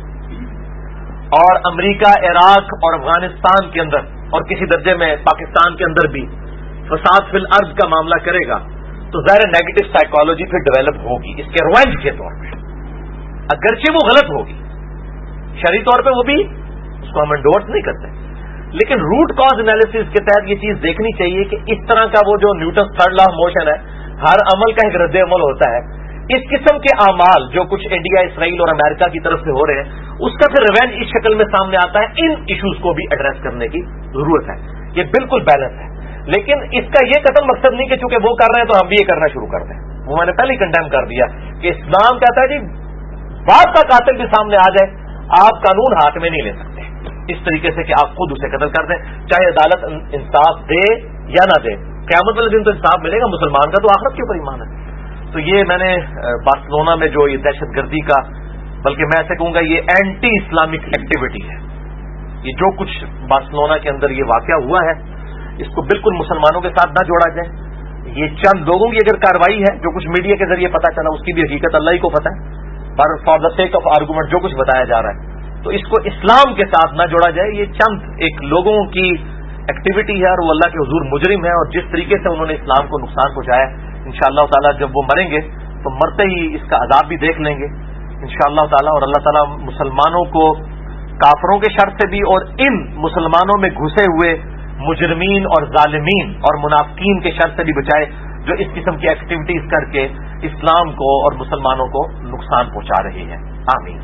اور امریکہ عراق اور افغانستان کے اندر اور کسی درجے میں پاکستان کے اندر بھی فساد فی الارض کا معاملہ کرے گا، تو ظاہر نیگیٹو سائیکالوجی پھر ڈیولپ ہوگی اس کے روینج کے طور پہ. اگرچہ وہ غلط ہوگی شرعی طور پہ، وہ بھی اس کو ہم انڈورس نہیں کرتے، لیکن روٹ کاز انالیسس کے تحت یہ چیز دیکھنی چاہیے کہ اس طرح کا وہ جو Newton third law of motion ہے، ہر عمل کا ایک رد عمل ہوتا ہے. اس قسم کے اعمال جو کچھ انڈیا، اسرائیل اور امریکہ کی طرف سے ہو رہے ہیں، اس کا پھر ریونج اس شکل میں سامنے آتا ہے. ان ایشوز کو بھی ایڈریس کرنے کی ضرورت ہے، یہ بالکل بیلنس ہے. لیکن اس کا یہ قطعی مقصد نہیں کہ چونکہ وہ کر رہے ہیں تو ہم بھی یہ کرنا شروع کر دیں. وہ میں نے پہلے ہی کنڈیم کر دیا کہ اسلام کہتا ہے جی باپ کا قاتل بھی سامنے آ جائے، آپ قانون ہاتھ میں نہیں لے سکتے اس طریقے سے کہ آپ خود اسے قتل کر دیں، چاہے عدالت انصاف دے یا نہ دے. قیامت والے دن تو انصاف ملے گا، مسلمان کا تو آخرت کے اوپر ایمان ہے. تو یہ میں نے بارسلونا میں جو یہ دہشت گردی کا، بلکہ میں ایسے کہوں گا یہ اینٹی اسلامک ایکٹیویٹی ہے، یہ جو کچھ بارسلونا کے اندر یہ واقعہ ہوا ہے، اس کو بالکل مسلمانوں کے ساتھ نہ جوڑا جائے. یہ چند لوگوں کی اگر کارروائی ہے، جو کچھ میڈیا کے ذریعے پتہ چلا، اس کی بھی حقیقت اللہ ہی کو پتہ ہے، پر for the sake of argument جو کچھ بتایا جا رہا ہے، تو اس کو اسلام کے ساتھ نہ جوڑا جائے. یہ چند ایک لوگوں کی ایکٹیویٹی ہے اور وہ اللہ کے حضور مجرم ہے، اور جس طریقے سے انہوں نے اسلام کو نقصان پہنچایا، انشاءاللہ تعالیٰ جب وہ مریں گے تو مرتے ہی اس کا عذاب بھی دیکھ لیں گے انشاءاللہ تعالیٰ. اور اللہ تعالیٰ مسلمانوں کو کافروں کے شر سے بھی اور ان مسلمانوں میں گھسے ہوئے مجرمین اور ظالمین اور منافقین کے شر سے بھی بچائے جو اس قسم کی ایکٹیویٹیز کر کے اسلام کو اور مسلمانوں کو نقصان پہنچا رہے ہیں. آمین.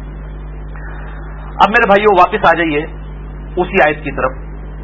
اب میرے بھائیوں واپس آ جائیے اسی آیت کی طرف،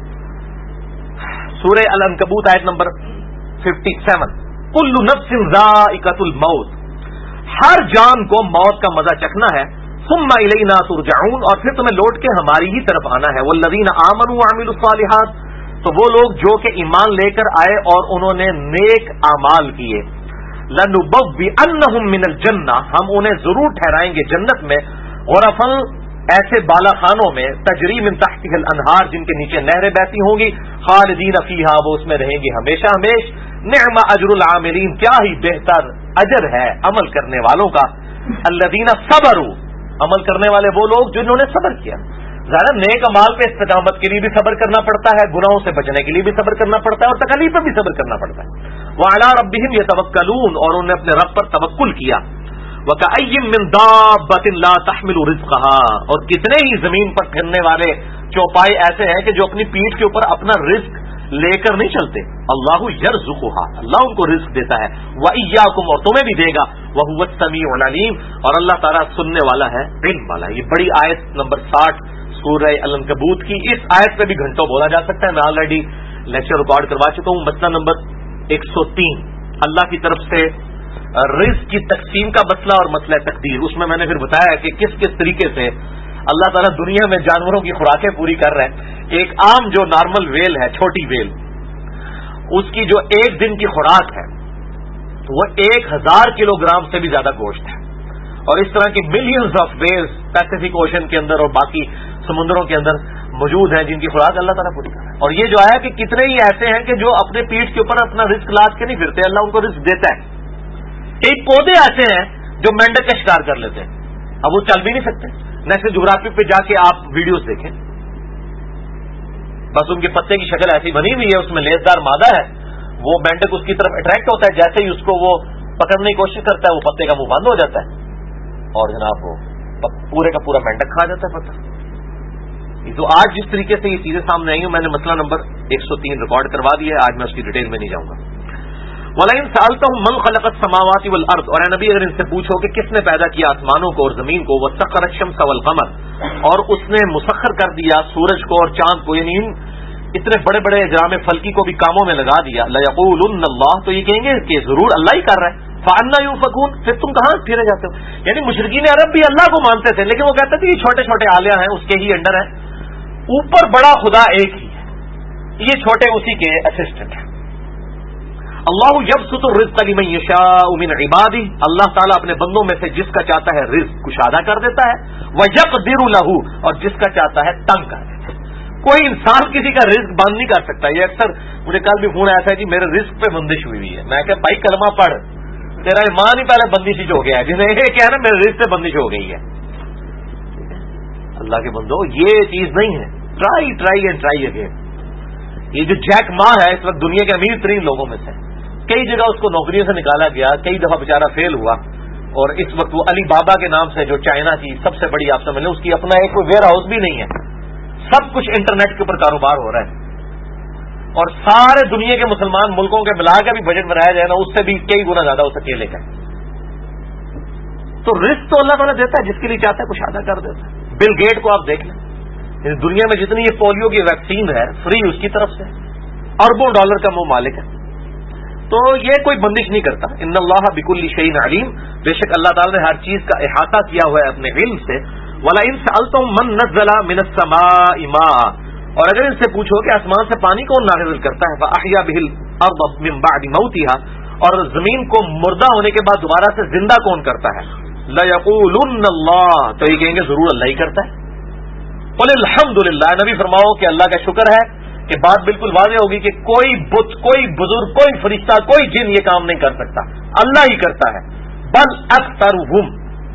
سورہ العنکبوت آیت نمبر 57. کل نفس ذائقۃ الموت، ہر جان کو موت کا مزہ چکھنا ہے. ثم الینا ترجعون، اور پھر تمہیں لوٹ کے ہماری ہی طرف آنا ہے. والذین آمنوا وعملوا الصالحات، تو وہ لوگ جو کہ ایمان لے کر آئے اور انہوں نے نیک اعمال کیے. لنبوئنہم من الجنہ، ہم انہیں ضرور ٹھہرائیں گے جنت میں. غرفا، ایسے بالا خانوں میں، تجری من تحتها الانہار، جن کے نیچے نہریں بہتی ہوں گی. خالدین فیہا، وہ اس میں رہیں گے ہمیشہ ہمیش. نعم اجر العاملین، کیا ہی بہتر اجر ہے عمل کرنے والوں کا. الذین صبروا، عمل کرنے والے وہ لوگ جنہوں نے صبر کیا. ظاہر نیک اعمال پہ استقامت کے لیے بھی صبر کرنا پڑتا ہے، گناہوں سے بچنے کے لیے بھی صبر کرنا پڑتا ہے، اور تکلیف پہ بھی صبر کرنا پڑتا ہے. وعلی ربہم یتوکلون، اور انہوں نے اپنے رب پر توکل کیا. وکأی من دابۃ لا تحمل رزقها، اور کتنے ہی زمین پر پھرنے والے چوپائے ایسے ہیں کہ جو اپنی پیٹھ کے اوپر اپنا رزق لے کر نہیں چلتے. اللہ یرزقها، اللہ ان کو رزق دیتا ہے. وإیاکم، اور تمہیں بھی دے گا. وہو السمیع العلیم، اور اللہ تعالیٰ سننے والا ہے، علم والا ہے. یہ بڑی آیت نمبر 60 سورہ العنکبوت کی. اس آیت پہ بھی گھنٹوں بولا جا سکتا ہے، میں آلریڈی لیکچر ریکارڈ کروا چکا ہوں. مسئلہ نمبر 103، اللہ کی طرف سے رزق کی تقسیم کا مسئلہ اور مسئلہ تقدیر. اس میں نے پھر بتایا کہ کس کس طریقے سے اللہ تعالیٰ دنیا میں جانوروں کی خوراکیں پوری کر رہے ہیں. ایک عام جو نارمل ویل ہے، چھوٹی ویل، اس کی جو ایک دن کی خوراک ہے وہ 1000 کلو گرام سے بھی زیادہ گوشت ہے. اور اس طرح کی millions of whales Pacific Ocean کے اندر اور باقی سمندروں کے اندر موجود ہیں جن کی خوراک اللہ تعالیٰ پوری کر رہا ہے. اور یہ جو ہے کہ کتنے ہی ایسے ہیں کہ جو اپنے پیٹھ کے اوپر اپنا رزق لاج کے نہیں پھرتے، اللہ ان کو رزق دیتا ہے. کئی پودے ایسے ہیں جو مینڈک کا شکار کر لیتے ہیں. اب وہ چل بھی نہیں سکتے. نیشنل جغرافی پہ جا کے آپ ویڈیوز دیکھیں, بس ان کے پتے کی شکل ایسی بنی ہوئی ہے, اس میں لیسدار مادہ ہے, وہ مینڈک اس کی طرف اٹریکٹ ہوتا ہے, جیسے ہی اس کو وہ پکڑنے کی کوشش کرتا ہے وہ پتے کا منہ بند ہو جاتا ہے اور جناب وہ پورے کا پورا مینڈک کھا جاتا ہے پتا. تو آج جس طریقے سے یہ چیزیں سامنے آئی ہیں, میں نے مسئلہ نمبر 103 ریکارڈ کروا دیا ہے, آج میں اس کی ڈیٹیل میں نہیں جاؤں گا. وَلَئِن سَأَلْتَهُم مَّن خَلَقَ السَّمَاوَاتِ وَالْأَرْضَ, اور اے نبی اگر ان سے پوچھو کہ کس نے پیدا کیا آسمانوں کو اور زمین کو, وَسَخَّرَ الشَّمْسَ وَالْقَمَرَ, اور اس نے مسخر کر دیا سورج کو اور چاند کو, یعنی اتنے بڑے بڑے اجرام فلکی کو بھی کاموں میں لگا دیا. لَيَقُولُنَّ اللَّهُ, تو یہ کہیں گے کہ ضرور اللہ ہی کر رہا ہے. فَأَنَّىٰ يُؤْفَكُونَ, پھر تم کہاں پھرے جاتے ہو. یعنی مشرکین عرب بھی اللہ کو مانتے تھے, لیکن وہ کہتے تھے یہ چھوٹے چھوٹے آلیہ ہیں, اس کے ہی انڈر ہیں, اوپر بڑا خدا ایک ہی ہے, یہ چھوٹے اسی کے اسسٹنٹ ہیں. اللہ یبسط الرزق لمن یشاء من عبادہ, اللہ تعالیٰ اپنے بندوں میں سے جس کا چاہتا ہے رزق کشادہ کر دیتا ہے, ویقدر لہ, اور جس کا چاہتا ہے تنگ کر دیتا ہے. کوئی انسان کسی کا رزق بند نہیں کر سکتا. یہ اکثر مجھے کل بھی فون آیا تھا جی میرے رزق پہ بندش ہوئی ہے. میں کہ بھائی کلمہ پڑھ, تیرا ایمان ہی پہلے بندش ہو گیا ہے, جنہیں یہ کہا نا میرے رزق پہ بندش ہو گئی ہے. اللہ کے بندو یہ چیز نہیں ہے. Try and try again. یہ جو جیک ما ہے اس وقت دنیا کے امیر ترین لوگوں میں سے, کئی جگہ اس کو نوکریوں سے نکالا گیا, کئی دفعہ بیچارہ فیل ہوا, اور اس وقت وہ علی بابا کے نام سے جو چائنا کی سب سے بڑی آپ سمجھ لیں, اس کی اپنا ایک ویئر ہاؤس بھی نہیں ہے, سب کچھ انٹرنیٹ کے اوپر کاروبار ہو رہا ہے, اور سارے دنیا کے مسلمان ملکوں کے ملا کے بھی بجٹ بنایا جائے نا, اس سے بھی کئی گنا زیادہ اس اکیلے کا. تو رزق تو اللہ تعالیٰ دیتا ہے, جس کے لیے چاہتا ہے کشادہ کر دیتا ہے. بل گیٹ کو آپ دیکھ لیں, دنیا میں جتنی یہ پولیو کی ویکسین ہے فری اس کی طرف سے, اربوں ڈالر کا وہ مالک ہے. تو یہ کوئی بندش نہیں کرتا. ان اللہ بکل شیء علیم, بے شک اللہ تعالیٰ نے ہر چیز کا احاطہ کیا ہوا ہے اپنے علم سے. وَلَئِن سَأَلْتَهُم مَّن نَّزَّلَ مِنَ السَّمَاءِ مَاءً, اور اگر ان سے پوچھو کہ آسمان سے پانی کون نازل کرتا ہے, فَأَحْيَا بِهِ الْأَرْضَ مِن بَعْدِ مَوْتِهَا, اور زمین کو مردہ ہونے کے بعد دوبارہ سے زندہ کون کرتا ہے, لَيَقُولُنَّ اللَّهُ, تو یہ کہیں گے ضرور اللہ ہی کرتا ہے. قُلِ الْحَمْدُ لِلَّهِ, نبی فرماؤ کہ اللہ کا شکر ہے, کہ بات بالکل واضح ہوگی کہ کوئی بت, کوئی بزرگ, کوئی فرشتہ, کوئی جن یہ کام نہیں کر سکتا, اللہ ہی کرتا ہے. بل اکثرهم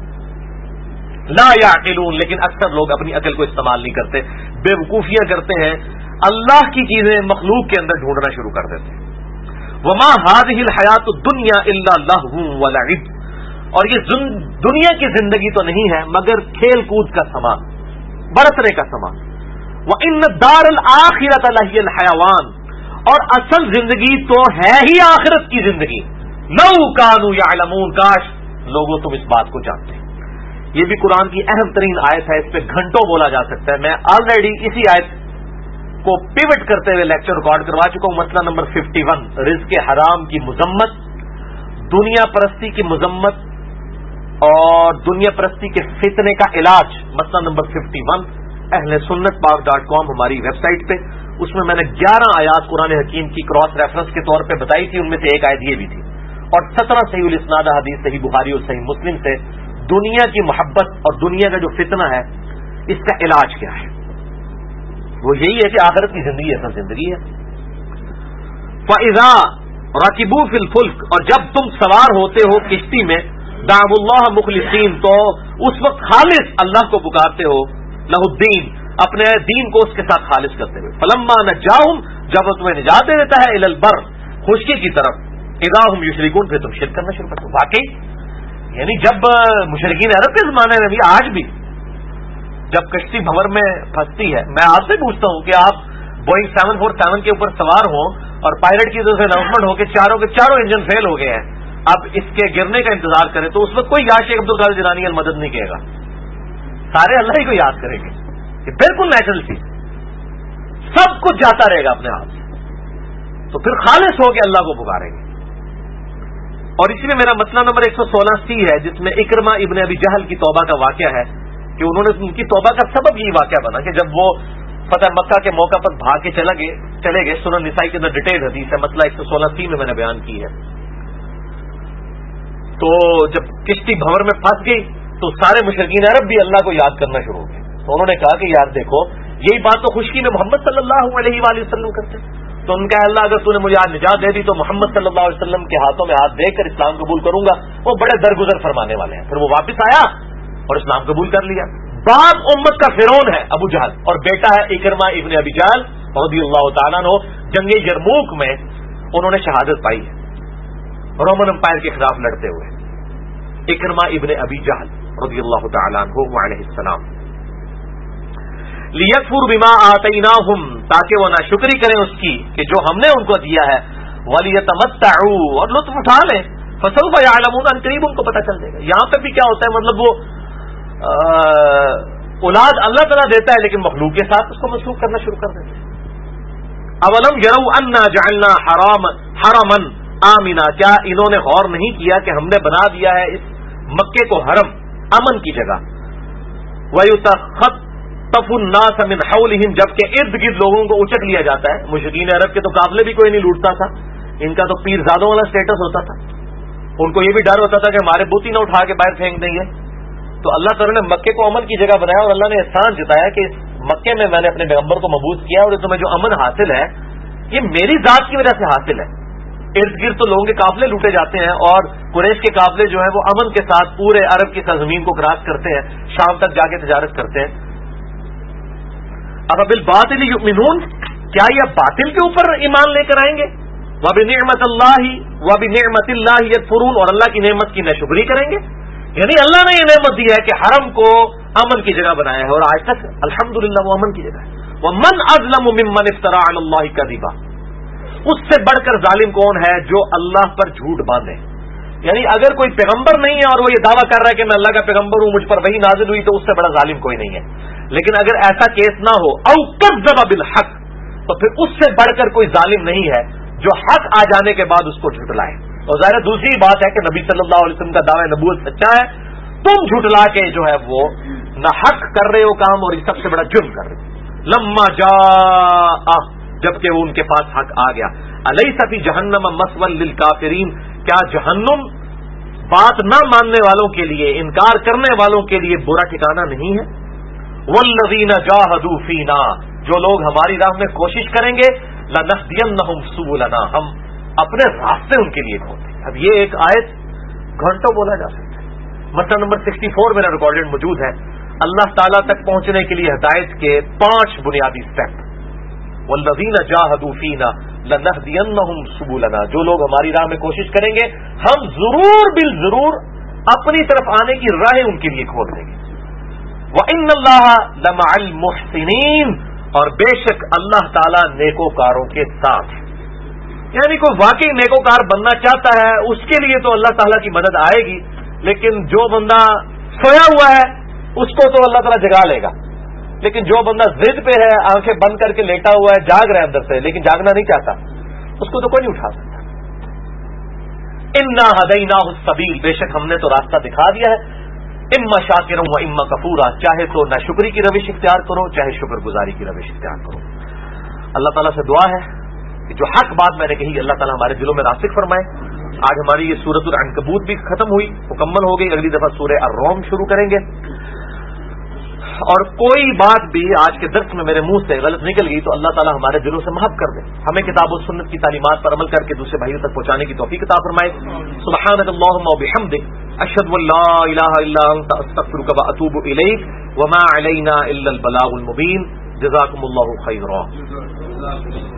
لا یعقلون, لیکن اکثر لوگ اپنی عقل کو استعمال نہیں کرتے, بے وقوفیاں کرتے ہیں, اللہ کی چیزیں مخلوق کے اندر ڈھونڈنا شروع کر دیتے ہیں. وما هذه الحیات الدنیا الا لهو ولعب, اور یہ دنیا کی زندگی تو نہیں ہے مگر کھیل کود کا سامان, برتنے کا سامان. وَإِنَّ الدَّارَ الْآخِرَةَ لَهِيَ الْحَيَوَانُ, اور اصل زندگی تو ہے ہی آخرت کی زندگی. لَوْ كَانُوا يَعْلَمُونَ, کاش لوگوں تم اس بات کو جانتے. یہ بھی قرآن کی اہم ترین آیت ہے, اس پہ گھنٹوں بولا جا سکتا ہے. میں آلریڈی اسی آیت کو پیوٹ کرتے ہوئے لیکچر ریکارڈ کروا چکا ہوں. مسئلہ نمبر 51, رزق حرام کی مذمت, دنیا پرستی کی مذمت اور دنیا پرستی کے فتنے کا علاج. مسئلہ نمبر 51 اہل سنت پاک.com ہماری ویب سائٹ پہ, اس میں میں نے 11 آیات قرآن حکیم کی کراس ریفرنس کے طور پہ بتائی تھی, ان میں سے ایک آیت یہ بھی تھی, اور 17 صحیح الاسناد حدیث, صحیح بخاری اور صحیح مسلم سے دنیا کی محبت اور دنیا کا جو فتنہ ہے اس کا علاج کیا ہے. وہ یہی ہے کہ آخرت کی زندگی اصل زندگی ہے. فَإِذَا رَكِبُوا فِي الْفُلْكِ, اور جب تم سوار ہوتے ہو کشتی میں, دعوا اللہ مخلصین, تو اس وقت خالص اللہ کو پکارتے ہو, لہ الدین, اپنے دین کو اس کے ساتھ خالص کرتے ہوئے. فلما نجاہم, جب وہ تمہیں نجات دے دیتا ہے, الی البر, خشکی کی طرف, اذا ہم یشرکون, پھر تم شرک کرنا شروع کرتے ہو. واقعی یعنی جب مشرکین عرب کے زمانے میں بھی, آج بھی جب کشتی بھنور میں پھنستی ہے, میں آپ سے پوچھتا ہوں کہ آپ بوئنگ 747 کے اوپر سوار ہوں اور پائلٹ کی طرف سے اناؤنسمنٹ ہو کے چاروں کے چاروں انجن فیل ہو گئے ہیں, اب اس کے گرنے کا انتظار کریں, تو اس وقت کوئی یا شیخ عبد القادر جیلانی المدد نہیں کہے گا, سارے اللہ ہی کو یاد کریں گے. یہ بالکل نیچرل چیز, سب کچھ جاتا رہے گا اپنے ہاتھ سے, تو پھر خالص ہو کے اللہ کو پکاریں گے. اور اسی میں میرا مسئلہ نمبر 116 ہے, جس میں اکرمہ ابن ابی جہل کی توبہ کا واقعہ ہے, کہ انہوں نے ان کی توبہ کا سبب یہ واقعہ بنا کہ جب وہ فتح مکہ کے موقع پر بھاگ کے چلے گئے. سنن نسائی کے اندر ڈیٹیل حدیث ہے, مسئلہ 116 میں نے بیان کی ہے. تو جب کشتی بھنور میں پھنس گئی تو سارے مشرکین عرب بھی اللہ کو یاد کرنا شروع ہو گئے. تو انہوں نے کہا کہ یار دیکھو, یہی بات تو خشکی میں محمد صلی اللہ علیہ وآلہ وسلم کرتے, تو ان کا اللہ اگر تو نے مجھے آج نجات دے دی تو محمد صلی اللہ علیہ وسلم کے ہاتھوں میں ہاتھ دے کر اسلام قبول کروں گا. وہ بڑے درگزر فرمانے والے ہیں. پھر وہ واپس آیا اور اسلام قبول کر لیا. باپ امت کا فرعون ہے ابو جہل, اور بیٹا ہے اکرمہ ابن ابی جہل رضی اللہ تعالیٰ عنہ. جنگ یرموک میں انہوں نے شہادت پائی ہے رومن امپائر کے خلاف لڑتے ہوئے. اکرمہ ابن ابی جہل رضی اللہ تعالیٰ عنہ علیہ السلام. لیکفر بما آتیناہم, تاکہ وہ ناشکری کریں اس کی کہ جو ہم نے ان کو دیا ہے. ولیتمتعوا, اور لطف اٹھا لیں. فسوف یعلمون, ان قریب ان کو پتہ چل جائے گا. یہاں پہ بھی کیا ہوتا ہے, مطلب وہ اولاد اللہ تعالیٰ دیتا ہے لیکن مخلوق کے ساتھ اس کو منسوخ کرنا شروع کر دیتے ہیں. اولم یروا انا جعلنا حرما آمنا, کیا انہوں نے غور نہیں کیا کہ ہم نے بنا دیا ہے اس مکے کو حرم, امن کی جگہ. وَيُتَخَطَّفُ النَّاسَ مِنْ حَوْلِهِمْ, جبکہ ارد گرد لوگوں کو اچک لیا جاتا ہے. مشرکین عرب کے تو قافلے بھی کوئی نہیں لوٹتا تھا, ان کا تو پیر زادوں والا سٹیٹس ہوتا تھا. ان کو یہ بھی ڈر ہوتا تھا کہ ہمارے بوتی نہ اٹھا کے باہر پھینک دیں گے. تو اللہ تعالیٰ نے مکے کو امن کی جگہ بنایا, اور اللہ نے احسان جتایا کہ اس مکے میں میں نے اپنے پیغمبر کو مبعوث کیا, اور تمہیں جو امن حاصل ہے یہ میری ذات کی وجہ سے حاصل ہے. ارد گرد تو لوگوں کے قافلے لوٹے جاتے ہیں, اور قریش کے قافلے جو ہیں وہ امن کے ساتھ پورے عرب کی سرزمین کو کراس کرتے ہیں, شام تک جا کے تجارت کرتے ہیں. اب بالباطل یؤمنون, کیا یہ باطل کے اوپر ایمان لے کر آئیں گے؟ وبنعمت اللہ یکفرون, اور اللہ کی نعمت کی ناشکری کریں گے. یعنی اللہ نے یہ نعمت دی ہے کہ حرم کو امن کی جگہ بنایا ہے, اور آج تک الحمدللہ وہ امن کی جگہ ہے. ومن اظلم ممن افترى علی اللہ کذبا, اس سے بڑھ کر ظالم کون ہے جو اللہ پر جھوٹ باندھے. یعنی اگر کوئی پیغمبر نہیں ہے اور وہ یہ دعویٰ کر رہا ہے کہ میں اللہ کا پیغمبر ہوں, مجھ پر وحی نازل ہوئی, تو اس سے بڑا ظالم کوئی نہیں ہے. لیکن اگر ایسا کیس نہ ہو, او کذب بالحق, تو پھر اس سے بڑھ کر کوئی ظالم نہیں ہے جو حق آ جانے کے بعد اس کو جھٹلائے. اور ظاہر دوسری بات ہے کہ نبی صلی اللہ علیہ وسلم کا دعوی نبوت سچا ہے, تم جھٹلا کے جو ہے وہ نہ حق کر رہے ہو کام, اور یہ سب سے بڑا جرم کر رہے ہو. لما جاء, جبکہ وہ ان کے پاس حق آ گیا. الیس فی جہنم مثوی للکافرین, کیا جہنم بات نہ ماننے والوں کے لیے, انکار کرنے والوں کے لیے برا ٹھکانہ نہیں ہے؟ والذین جاہدوا فینا, جو لوگ ہماری راہ میں کوشش کریں گے, لنہدینہم سبلنا, ہم اپنے راستے ان کے لیے کھولتے ہیں. اب یہ ایک آیت گھنٹوں بولا جا سکتا ہے. مسئلہ نمبر 64 میرا ریکارڈڈ موجود ہے. اللہ تعالیٰ تک پہنچنے کے لیے ہدایت کے 5 بنیادی سٹیپ. والذین جاہدوا فینا لنہدینہم سبلنا, جو لوگ ہماری راہ میں کوشش کریں گے ہم ضرور بالضرور اپنی طرف آنے کی راہیں ان کے لیے کھول دیں گے. وَإِنَّ اللَّهَ لَمَعَ الْمُحْسِنِينَ, اور بے شک اللہ تعالیٰ نیکوکاروں کے ساتھ. یعنی کوئی واقعی نیکوکار بننا چاہتا ہے اس کے لیے تو اللہ تعالیٰ کی مدد آئے گی, لیکن جو بندہ سویا ہوا ہے اس کو تو اللہ تعالیٰ جگا لے گا. لیکن جو بندہ ضد پہ ہے, آنکھیں بند کر کے لیٹا ہوا ہے, جاگ رہا ہے اندر سے لیکن جاگنا نہیں چاہتا, اس کو تو کوئی نہیں اٹھا سکتا. انا ہدیناہ السبیل, بے شک ہم نے تو راستہ دکھا دیا ہے. اما شاکرا و اما کفورا, چاہے تو ناشکری کی روش اختیار کرو, چاہے شکر گزاری کی روش اختیار کرو. اللہ تعالیٰ سے دعا ہے کہ جو حق بات میں نے کہی اللہ تعالیٰ ہمارے دلوں میں راسخ فرمائے. آج ہماری یہ سورۃ العنکبوت بھی ختم ہوئی, مکمل ہو گئی. اگلی دفعہ سورہ الروم شروع کریں گے. اور کوئی بات بھی آج کے درس میں میرے منہ سے غلط نکل گئی تو اللہ تعالیٰ ہمارے دلوں سے محف کر دے. ہمیں کتاب و سنت کی تعلیمات پر عمل کر کے دوسرے بھائیوں تک پہنچانے کی توفیق عطا فرمائے. سبحانک اللہم و بحمدک, اشہد ان لا الہ الا انت, استغفرک و اتوب الیک, وما علینا الا البلاغ المبین. جزاکم اللہ خیرا.